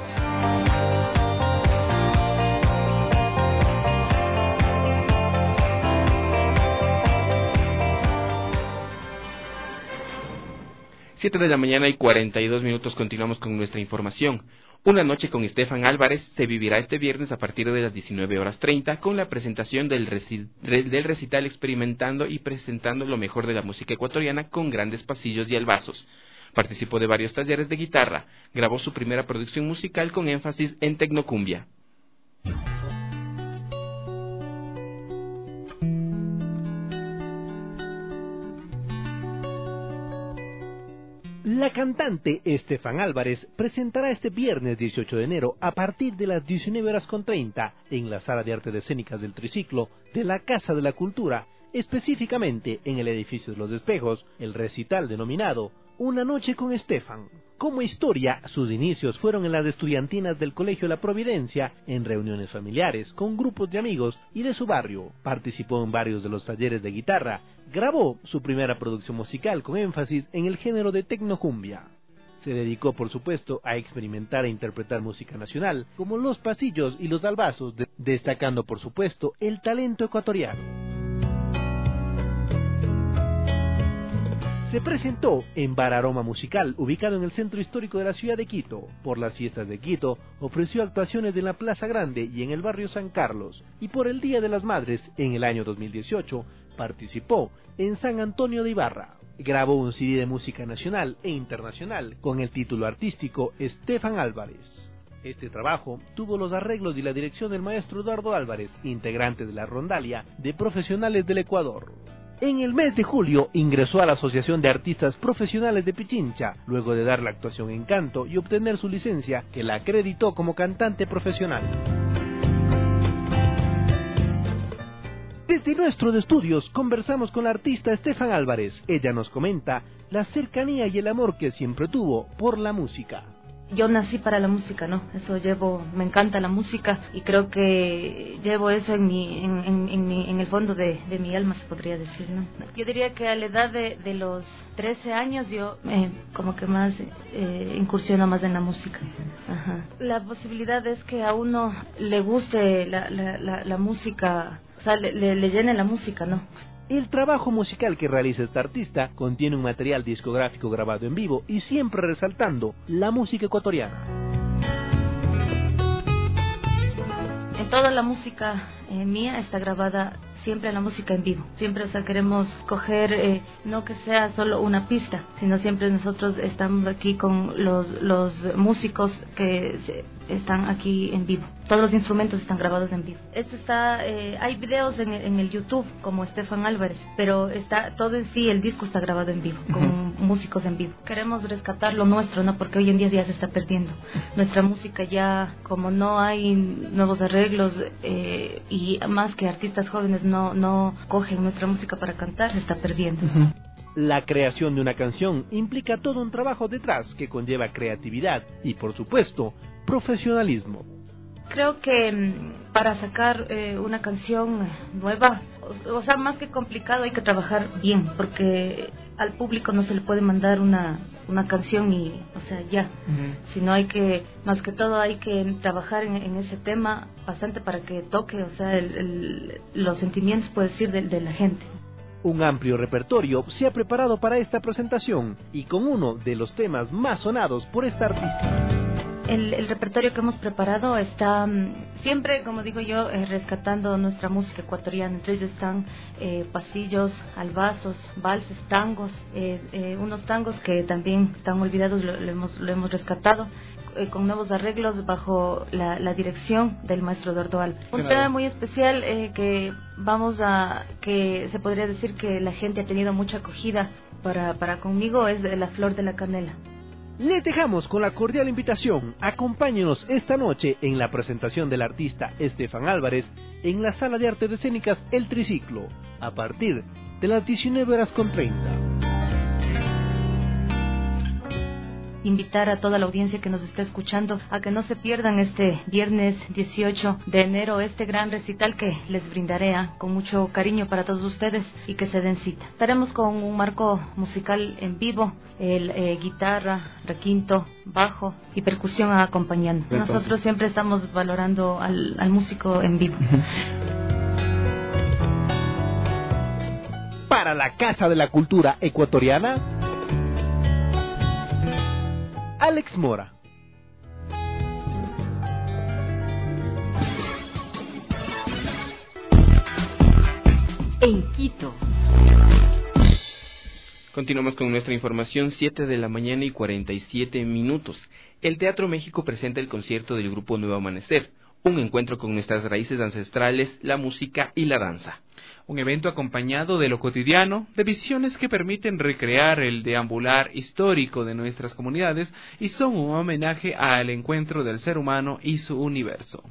siete de la mañana y cuarenta y dos minutos, continuamos con nuestra información. Una noche con Estefan Álvarez se vivirá este viernes a partir de las diecinueve horas treinta con la presentación del, reci del recital Experimentando y presentando lo mejor de la música ecuatoriana con grandes pasillos y albazos. Participó de varios talleres de guitarra, grabó su primera producción musical con énfasis en tecnocumbia. La cantante Estefan Álvarez presentará este viernes dieciocho de enero a partir de las diecinueve horas con treinta en la Sala de Artes Escénicas del Triciclo de la Casa de la Cultura, específicamente en el Edificio de los Espejos, el recital denominado Una noche con Estefan. Como historia, sus inicios fueron en las estudiantinas del Colegio La Providencia, en reuniones familiares, con grupos de amigos y de su barrio. Participó en varios de los talleres de guitarra, grabó su primera producción musical con énfasis en el género de tecnocumbia. Se dedicó, por supuesto, a experimentar e interpretar música nacional, como los pasillos y los albazos, de- destacando, por supuesto, el talento ecuatoriano. Se presentó en Bar Aroma Musical, ubicado en el centro histórico de la ciudad de Quito. Por las fiestas de Quito, ofreció actuaciones en la Plaza Grande y en el barrio San Carlos. Y por el Día de las Madres, en el año dos mil dieciocho, participó en San Antonio de Ibarra. Grabó un C D de música nacional e internacional con el título artístico Estefan Álvarez. Este trabajo tuvo los arreglos y la dirección del maestro Eduardo Álvarez, integrante de la Rondalia de Profesionales del Ecuador. En el mes de julio ingresó a la Asociación de Artistas Profesionales de Pichincha, luego de dar la actuación en canto y obtener su licencia, que la acreditó como cantante profesional. Desde nuestros estudios conversamos con la artista Estefan Álvarez. Ella nos comenta la cercanía y el amor que siempre tuvo por la música. yo nací para la música, ¿no? Eso llevo, me encanta la música y creo que llevo eso en mi, en, en, en, mi, en el fondo de, de mi alma, se podría decir, ¿no? Yo diría que a la edad de, de los trece años yo eh, como que más eh, incursiono más en la música. Ajá. La posibilidad es que a uno le guste la, la, la, la música, o sea, le, le, le llene la música, ¿no? El trabajo musical que realiza esta artista contiene un material discográfico grabado en vivo y siempre resaltando la música ecuatoriana. En toda la música eh, mía está grabada siempre la música en vivo. Siempre, o sea, queremos coger, eh, no que sea solo una pista, sino siempre nosotros estamos aquí con los, los músicos que se, están aquí en vivo. Todos los instrumentos están grabados en vivo. Esto está, eh, hay videos en, en el YouTube como Estefan Álvarez, pero está todo en sí, el disco está grabado en vivo, con uh-huh. músicos en vivo. Queremos rescatar lo nuestro, ¿no? Porque hoy en día ya se está perdiendo. Nuestra música ya, como no hay nuevos arreglos eh, y más que artistas jóvenes no, no cogen nuestra música para cantar, se está perdiendo. Uh-huh. La creación de una canción implica todo un trabajo detrás que conlleva creatividad y, por supuesto, profesionalismo. Creo que para sacar eh, una canción nueva, o, o sea, más que complicado, hay que trabajar bien, porque al público no se le puede mandar una, una canción y, o sea, ya, uh-huh. sino hay que, más que todo, hay que trabajar en, en ese tema bastante para que toque, o sea, el, el, los sentimientos, puedo decir, de, de la gente. Un amplio repertorio se ha preparado para esta presentación y con uno de los temas más sonados por esta artista. El, el repertorio que hemos preparado está um, siempre, como digo yo, eh, rescatando nuestra música ecuatoriana. Entre ellos están eh, pasillos, albazos, valses, tangos, eh, eh, unos tangos que también están olvidados, lo, lo, hemos, lo hemos rescatado eh, con nuevos arreglos bajo la, la dirección del maestro Eduardo Alves. Un tema muy especial eh, que vamos a, que se podría decir que la gente ha tenido mucha acogida para, para conmigo, es La Flor de la Canela. Le dejamos con la cordial invitación. Acompáñenos esta noche en la presentación del artista Estefan Álvarez en la Sala de Artes Escénicas El Triciclo, a partir de las diecinueve horas con treinta. Invitar a toda la audiencia que nos está escuchando a que no se pierdan este viernes dieciocho de enero este gran recital que les brindaré ¿eh? con mucho cariño para todos ustedes y que se den cita. Estaremos con un marco musical en vivo, el eh, guitarra, requinto, bajo y percusión acompañando. Entonces, nosotros siempre estamos valorando al, al músico en vivo. Para la Casa de la Cultura Ecuatoriana, Alex Mora. En Quito. Continuamos con nuestra información, siete de la mañana y cuarenta y siete minutos. El Teatro México presenta el concierto del grupo Nuevo Amanecer, un encuentro con nuestras raíces ancestrales, la música y la danza. Un evento acompañado de lo cotidiano, de visiones que permiten recrear el deambular histórico de nuestras comunidades y son un homenaje al encuentro del ser humano y su universo.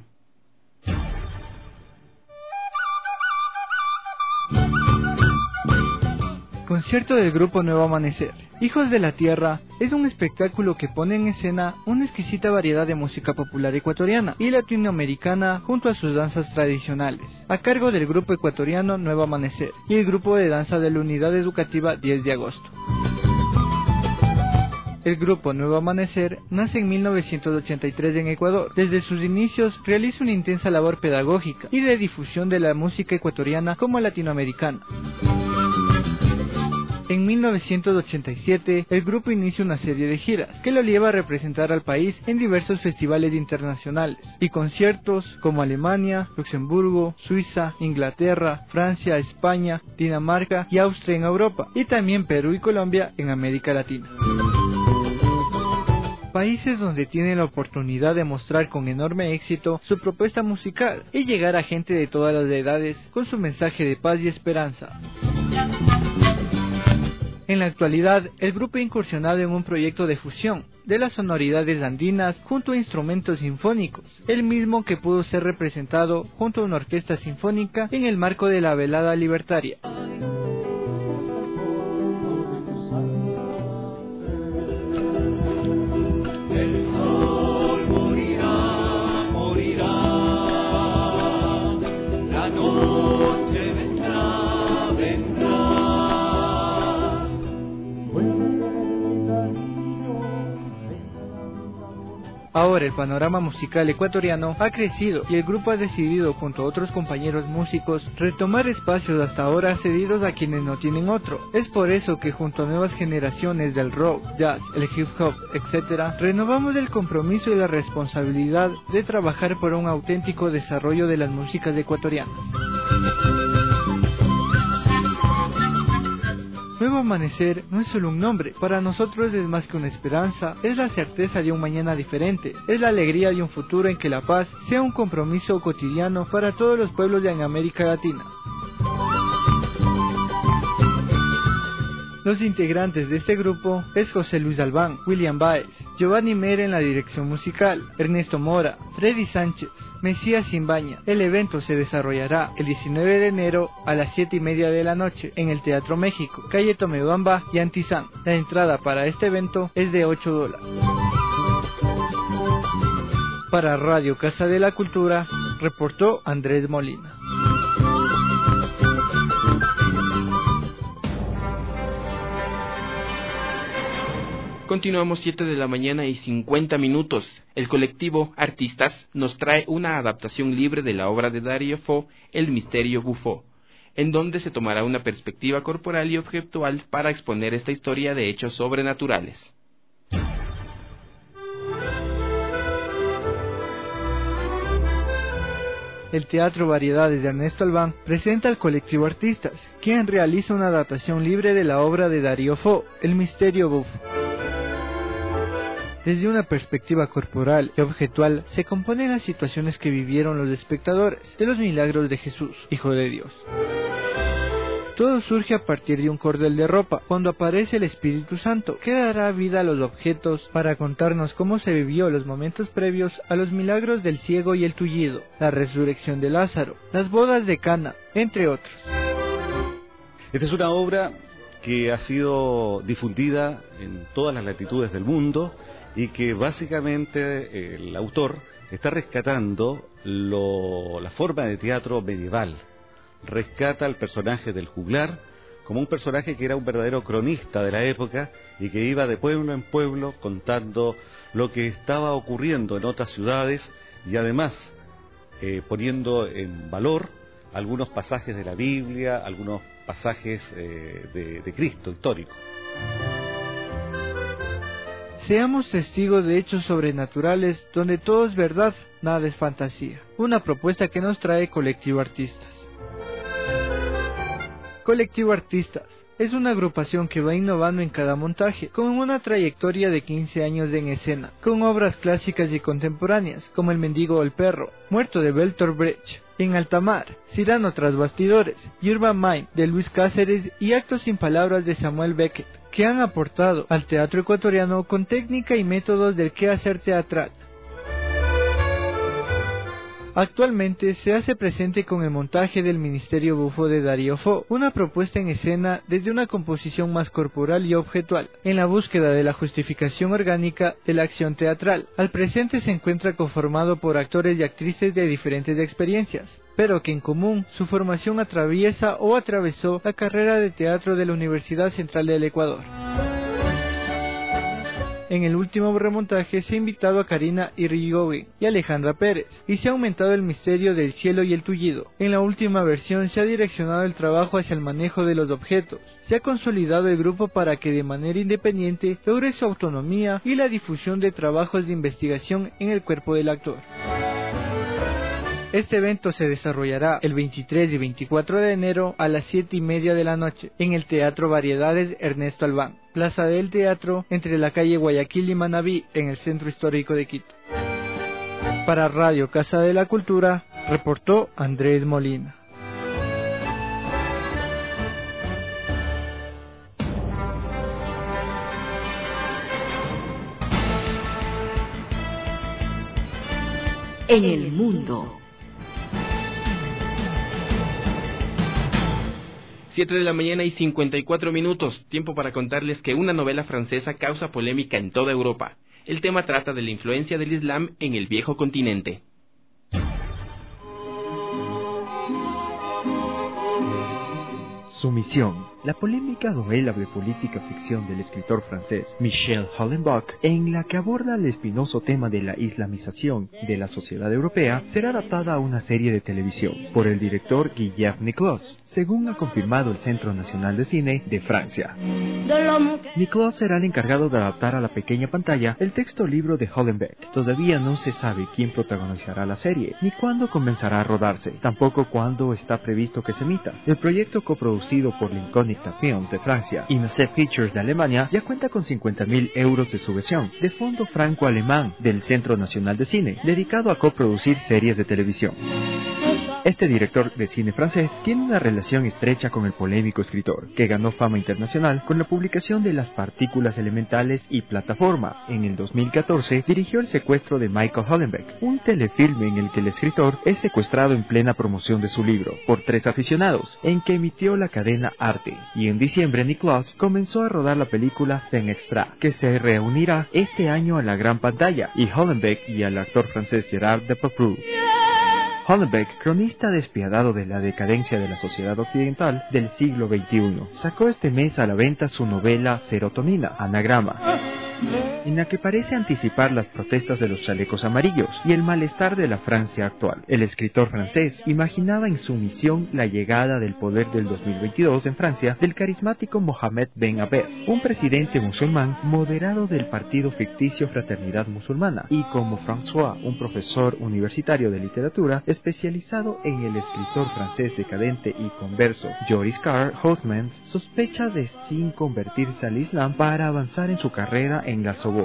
Concierto del grupo Nuevo Amanecer. Hijos de la Tierra es un espectáculo que pone en escena una exquisita variedad de música popular ecuatoriana y latinoamericana junto a sus danzas tradicionales, a cargo del grupo ecuatoriano Nuevo Amanecer y el grupo de danza de la Unidad Educativa diez de agosto. El grupo Nuevo Amanecer nace en mil novecientos ochenta y tres en Ecuador. Desde sus inicios realiza una intensa labor pedagógica y de difusión de la música ecuatoriana como latinoamericana. En mil novecientos ochenta y siete, el grupo inicia una serie de giras que lo lleva a representar al país en diversos festivales internacionales y conciertos como Alemania, Luxemburgo, Suiza, Inglaterra, Francia, España, Dinamarca y Austria en Europa, y también Perú y Colombia en América Latina. Países donde tienen la oportunidad de mostrar con enorme éxito su propuesta musical y llegar a gente de todas las edades con su mensaje de paz y esperanza. En la actualidad, el grupo ha incursionado en un proyecto de fusión de las sonoridades andinas junto a instrumentos sinfónicos, el mismo que pudo ser representado junto a una orquesta sinfónica en el marco de la velada libertaria. El sol Ahora el panorama musical ecuatoriano ha crecido y el grupo ha decidido, junto a otros compañeros músicos, retomar espacios hasta ahora cedidos a quienes no tienen otro. Es por eso que junto a nuevas generaciones del rock, jazz, el hip hop, etcétera, renovamos el compromiso y la responsabilidad de trabajar por un auténtico desarrollo de las músicas ecuatorianas. Nuevo Amanecer no es solo un nombre, para nosotros es más que una esperanza, es la certeza de un mañana diferente, es la alegría de un futuro en que la paz sea un compromiso cotidiano para todos los pueblos de América Latina. Los integrantes de este grupo es José Luis Albán, William Baez, Giovanni Mera en la dirección musical, Ernesto Mora, Freddy Sánchez, Mesías Simbaña. El evento se desarrollará el diecinueve de enero a las siete y media de la noche en el Teatro México, calle Tomebamba y Antizán. La entrada para este evento es de ocho dólares. Para Radio Casa de la Cultura, reportó Andrés Molina. Continuamos siete de la mañana y cincuenta minutos. El colectivo Artistas nos trae una adaptación libre de la obra de Dario Fo, El misterio bufó, en donde se tomará una perspectiva corporal y objetual para exponer esta historia de hechos sobrenaturales. El Teatro Variedades de Ernesto Albán presenta al colectivo Artistas, quien realiza una adaptación libre de la obra de Dario Fo, El misterio bufó. Desde una perspectiva corporal y objetual se componen las situaciones que vivieron los espectadores de los milagros de Jesús, Hijo de Dios. Todo surge a partir de un cordel de ropa, cuando aparece el Espíritu Santo, que dará vida a los objetos para contarnos cómo se vivió los momentos previos a los milagros del ciego y el tullido, la resurrección de Lázaro, las bodas de Cana, entre otros. Esta es una obra que ha sido difundida en todas las latitudes del mundo y que básicamente el autor está rescatando lo, la forma de teatro medieval. Rescata al personaje del juglar como un personaje que era un verdadero cronista de la época y que iba de pueblo en pueblo contando lo que estaba ocurriendo en otras ciudades y además eh, poniendo en valor algunos pasajes de la Biblia, algunos pasajes eh, de, de Cristo histórico. Seamos testigos de hechos sobrenaturales donde todo es verdad, nada es fantasía. Una propuesta que nos trae Colectivo Artistas. Colectivo Artistas es una agrupación que va innovando en cada montaje, con una trayectoria de quince años en escena, con obras clásicas y contemporáneas, como El mendigo o el perro, Muerto de Bertolt Brecht, En Altamar, Cyrano tras bastidores, Urban Mind de Luis Cáceres y Actos sin palabras de Samuel Beckett, que han aportado al teatro ecuatoriano con técnica y métodos del quehacer teatral. Actualmente se hace presente con el montaje del Misterio Bufó de Dario Fo, una propuesta en escena desde una composición más corporal y objetual, en la búsqueda de la justificación orgánica de la acción teatral. Al presente se encuentra conformado por actores y actrices de diferentes experiencias, pero que en común su formación atraviesa o atravesó la carrera de teatro de la Universidad Central del Ecuador. En el último remontaje se ha invitado a Karina Irigoyen y Alejandra Pérez, y se ha aumentado el misterio del cielo y el tullido. En la última versión se ha direccionado el trabajo hacia el manejo de los objetos. Se ha consolidado el grupo para que de manera independiente logre su autonomía y la difusión de trabajos de investigación en el cuerpo del actor. Este evento se desarrollará el veintitrés y veinticuatro de enero a las siete y media de la noche en el Teatro Variedades Ernesto Albán, Plaza del Teatro, entre la calle Guayaquil y Manabí, en el Centro Histórico de Quito. Para Radio Casa de la Cultura, reportó Andrés Molina. En el mundo. siete de la mañana y cincuenta y cuatro minutos, tiempo para contarles que una novela francesa causa polémica en toda Europa. El tema trata de la influencia del Islam en el viejo continente. Sumisión la polémica novela de política ficción del escritor francés Michel Houellebecq, en la que aborda el espinoso tema de la islamización de la sociedad europea, será adaptada a una serie de televisión por el director Guillermo Niclot, según ha confirmado el Centro Nacional de Cine de Francia. Niclot será el encargado de adaptar a la pequeña pantalla el texto libro de Houellebecq. Todavía no se sabe quién protagonizará la serie, ni cuándo comenzará a rodarse, tampoco cuándo está previsto que se emita. El proyecto, coproducido por L'incognita Films de Francia y Massey Pictures de Alemania, ya cuenta con cincuenta mil euros de subvención de fondo franco-alemán del Centro Nacional de Cine, dedicado a coproducir series de televisión. Este director de cine francés tiene una relación estrecha con el polémico escritor, que ganó fama internacional con la publicación de Las partículas elementales y Plataforma. En el dos mil catorce dirigió El secuestro de Michael Houellebecq, un telefilme en el que el escritor es secuestrado en plena promoción de su libro por tres aficionados, en que emitió la cadena Arte. Y en diciembre Niclot comenzó a rodar la película Saint Extra, que se reunirá este año a la gran pantalla, y Houellebecq y al actor francés Gerard Depardieu. Houellebecq, cronista despiadado de la decadencia de la sociedad occidental del siglo veintiuno, sacó este mes a la venta su novela Serotonina, Anagrama, en la que parece anticipar las protestas de los chalecos amarillos y el malestar de la Francia actual. El escritor francés imaginaba en su misión la llegada del poder del dos mil veintidós en Francia del carismático Mohamed Ben Abbès, un presidente musulmán moderado del partido ficticio Fraternidad Musulmana, y como François, un profesor universitario de literatura especializado en el escritor francés decadente y converso Joris Carr Houthmans, sospecha de sin convertirse al Islam para avanzar en su carrera en la soborna.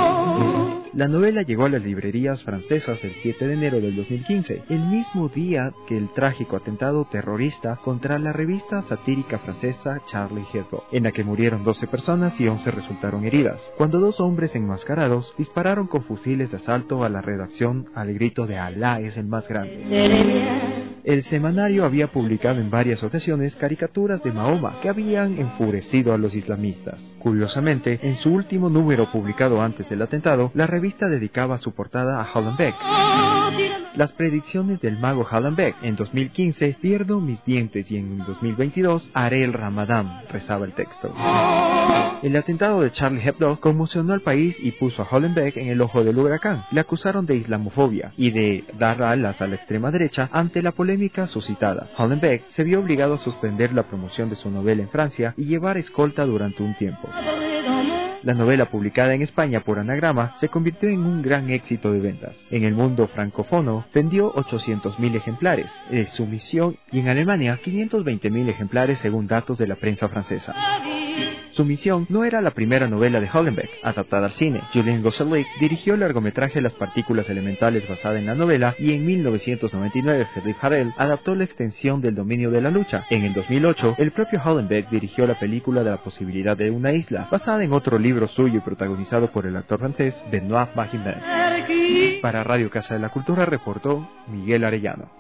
La novela llegó a las librerías francesas el siete de enero del dos mil quince, el mismo día que el trágico atentado terrorista contra la revista satírica francesa Charlie Hebdo, en la que murieron doce personas y once resultaron heridas, cuando dos hombres enmascarados dispararon con fusiles de asalto a la redacción al grito de "Alá es el más grande". El semanario había publicado en varias ocasiones caricaturas de Mahoma que habían enfurecido a los islamistas. Curiosamente, en su último número publicado antes del atentado, la revista dedicaba su portada a Houellebecq. Las predicciones del mago Houellebecq: en dos mil quince pierdo mis dientes y en dos mil veintidós haré el Ramadán, rezaba el texto. El atentado de Charlie Hebdo conmocionó al país y puso a Houellebecq en el ojo del huracán. Le acusaron de islamofobia y de dar alas a la extrema derecha ante la polémica suscitada. Houellebecq se vio obligado a suspender la promoción de su novela en Francia y llevar escolta durante un tiempo. La novela, publicada en España por Anagrama, se convirtió en un gran éxito de ventas. En el mundo francófono vendió ochocientos mil ejemplares de su misión y en Alemania quinientos veinte mil ejemplares según datos de la prensa francesa. Su misión no era la primera novela de Houellebecq adaptada al cine. Julien Gosselin dirigió el largometraje Las partículas elementales basada en la novela, y en mil novecientos noventa y nueve Philippe Harel adaptó la extensión del dominio de la lucha. En el dos mil ocho, el propio Houellebecq dirigió la película de la posibilidad de una isla, basada en otro libro suyo y protagonizado por el actor francés Benoît Magimel. Para Radio Casa de la Cultura reportó Miguel Arellano.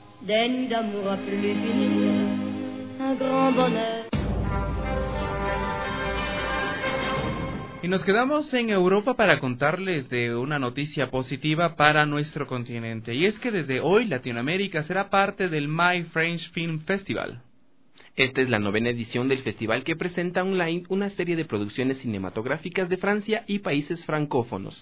Y nos quedamos en Europa para contarles de una noticia positiva para nuestro continente, y es que desde hoy Latinoamérica será parte del My French Film Festival. Esta es la novena edición del festival, que presenta online una serie de producciones cinematográficas de Francia y países francófonos.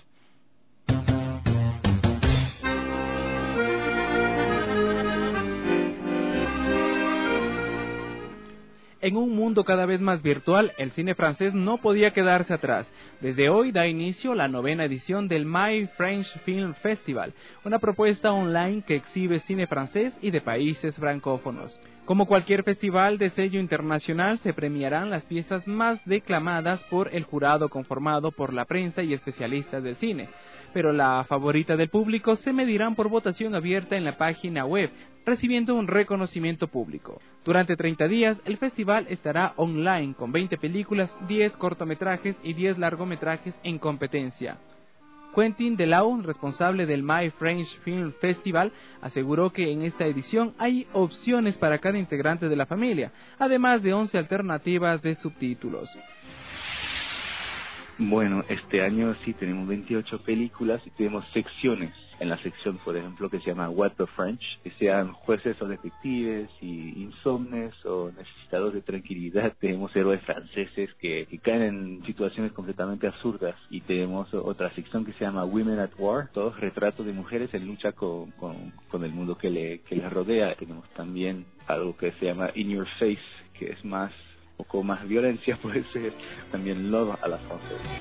En un mundo cada vez más virtual, el cine francés no podía quedarse atrás. Desde hoy da inicio la novena edición del My French Film Festival, una propuesta online que exhibe cine francés y de países francófonos. Como cualquier festival de sello internacional, se premiarán las piezas más declamadas por el jurado conformado por la prensa y especialistas del cine, pero la favorita del público se medirán por votación abierta en la página web, recibiendo un reconocimiento público. Durante treinta días, el festival estará online con veinte películas, diez cortometrajes y diez largometrajes en competencia. Quentin Delau, responsable del My French Film Festival, aseguró que en esta edición hay opciones para cada integrante de la familia, además de once alternativas de subtítulos. Bueno, este año sí tenemos veintiocho películas y tenemos secciones. En la sección, por ejemplo, que se llama What the French, que sean jueces o detectives y insomnes o necesitados de tranquilidad. Tenemos héroes franceses que, que caen en situaciones completamente absurdas. Y tenemos otra sección que se llama Women at War, todos retratos de mujeres en lucha con, con, con el mundo que, le, que les rodea. Tenemos también algo que se llama In Your Face, que es más, un poco más violencia, puede ser. También Love a la francesa.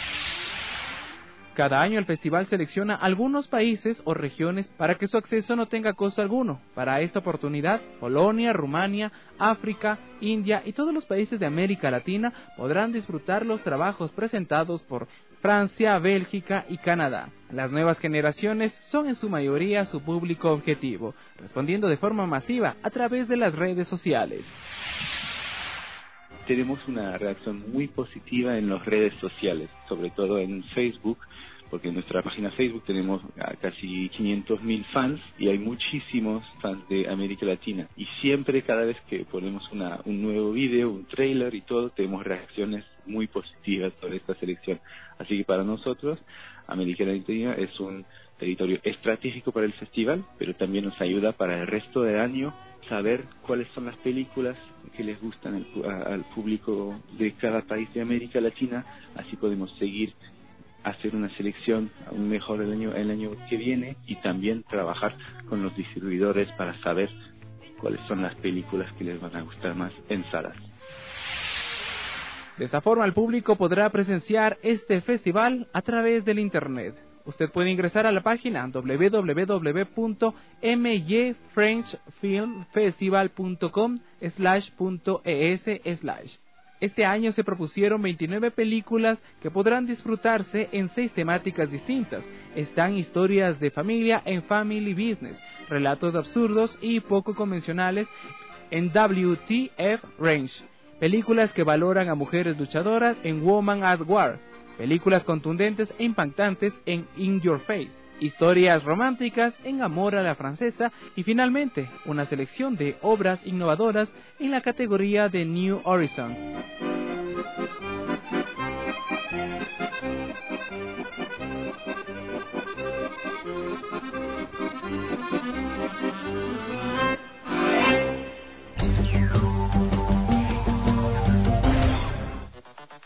Cada año el festival selecciona algunos países o regiones para que su acceso no tenga costo alguno. Para esta oportunidad, Polonia, Rumania, África, India y todos los países de América Latina podrán disfrutar los trabajos presentados por Francia, Bélgica y Canadá. Las nuevas generaciones son en su mayoría su público objetivo, respondiendo de forma masiva a través de las redes sociales. Tenemos una reacción muy positiva en las redes sociales, sobre todo en Facebook, porque en nuestra página Facebook tenemos casi quinientos mil fans y hay muchísimos fans de América Latina. Y siempre, cada vez que ponemos una, un nuevo video, un trailer y todo, tenemos reacciones muy positivas sobre esta selección. Así que para nosotros, América Latina es un territorio estratégico para el festival, pero también nos ayuda para el resto del año saber cuáles son las películas que les gustan al, al público de cada país de América Latina. Así podemos seguir hacer una selección aún mejor el año, el año que viene y también trabajar con los distribuidores para saber cuáles son las películas que les van a gustar más en salas. De esta forma el público podrá presenciar este festival a través del internet. Usted puede ingresar a la página doble u doble u doble u punto m y french film festival punto com slash punto e s slash. Este año se propusieron veintinueve películas que podrán disfrutarse en seis temáticas distintas. Están historias de familia en Family Business, relatos absurdos y poco convencionales en W T F Range, películas que valoran a mujeres luchadoras en Woman at War, películas contundentes e impactantes en In Your Face, historias románticas en Amor a la Francesa y finalmente una selección de obras innovadoras en la categoría de New Horizon.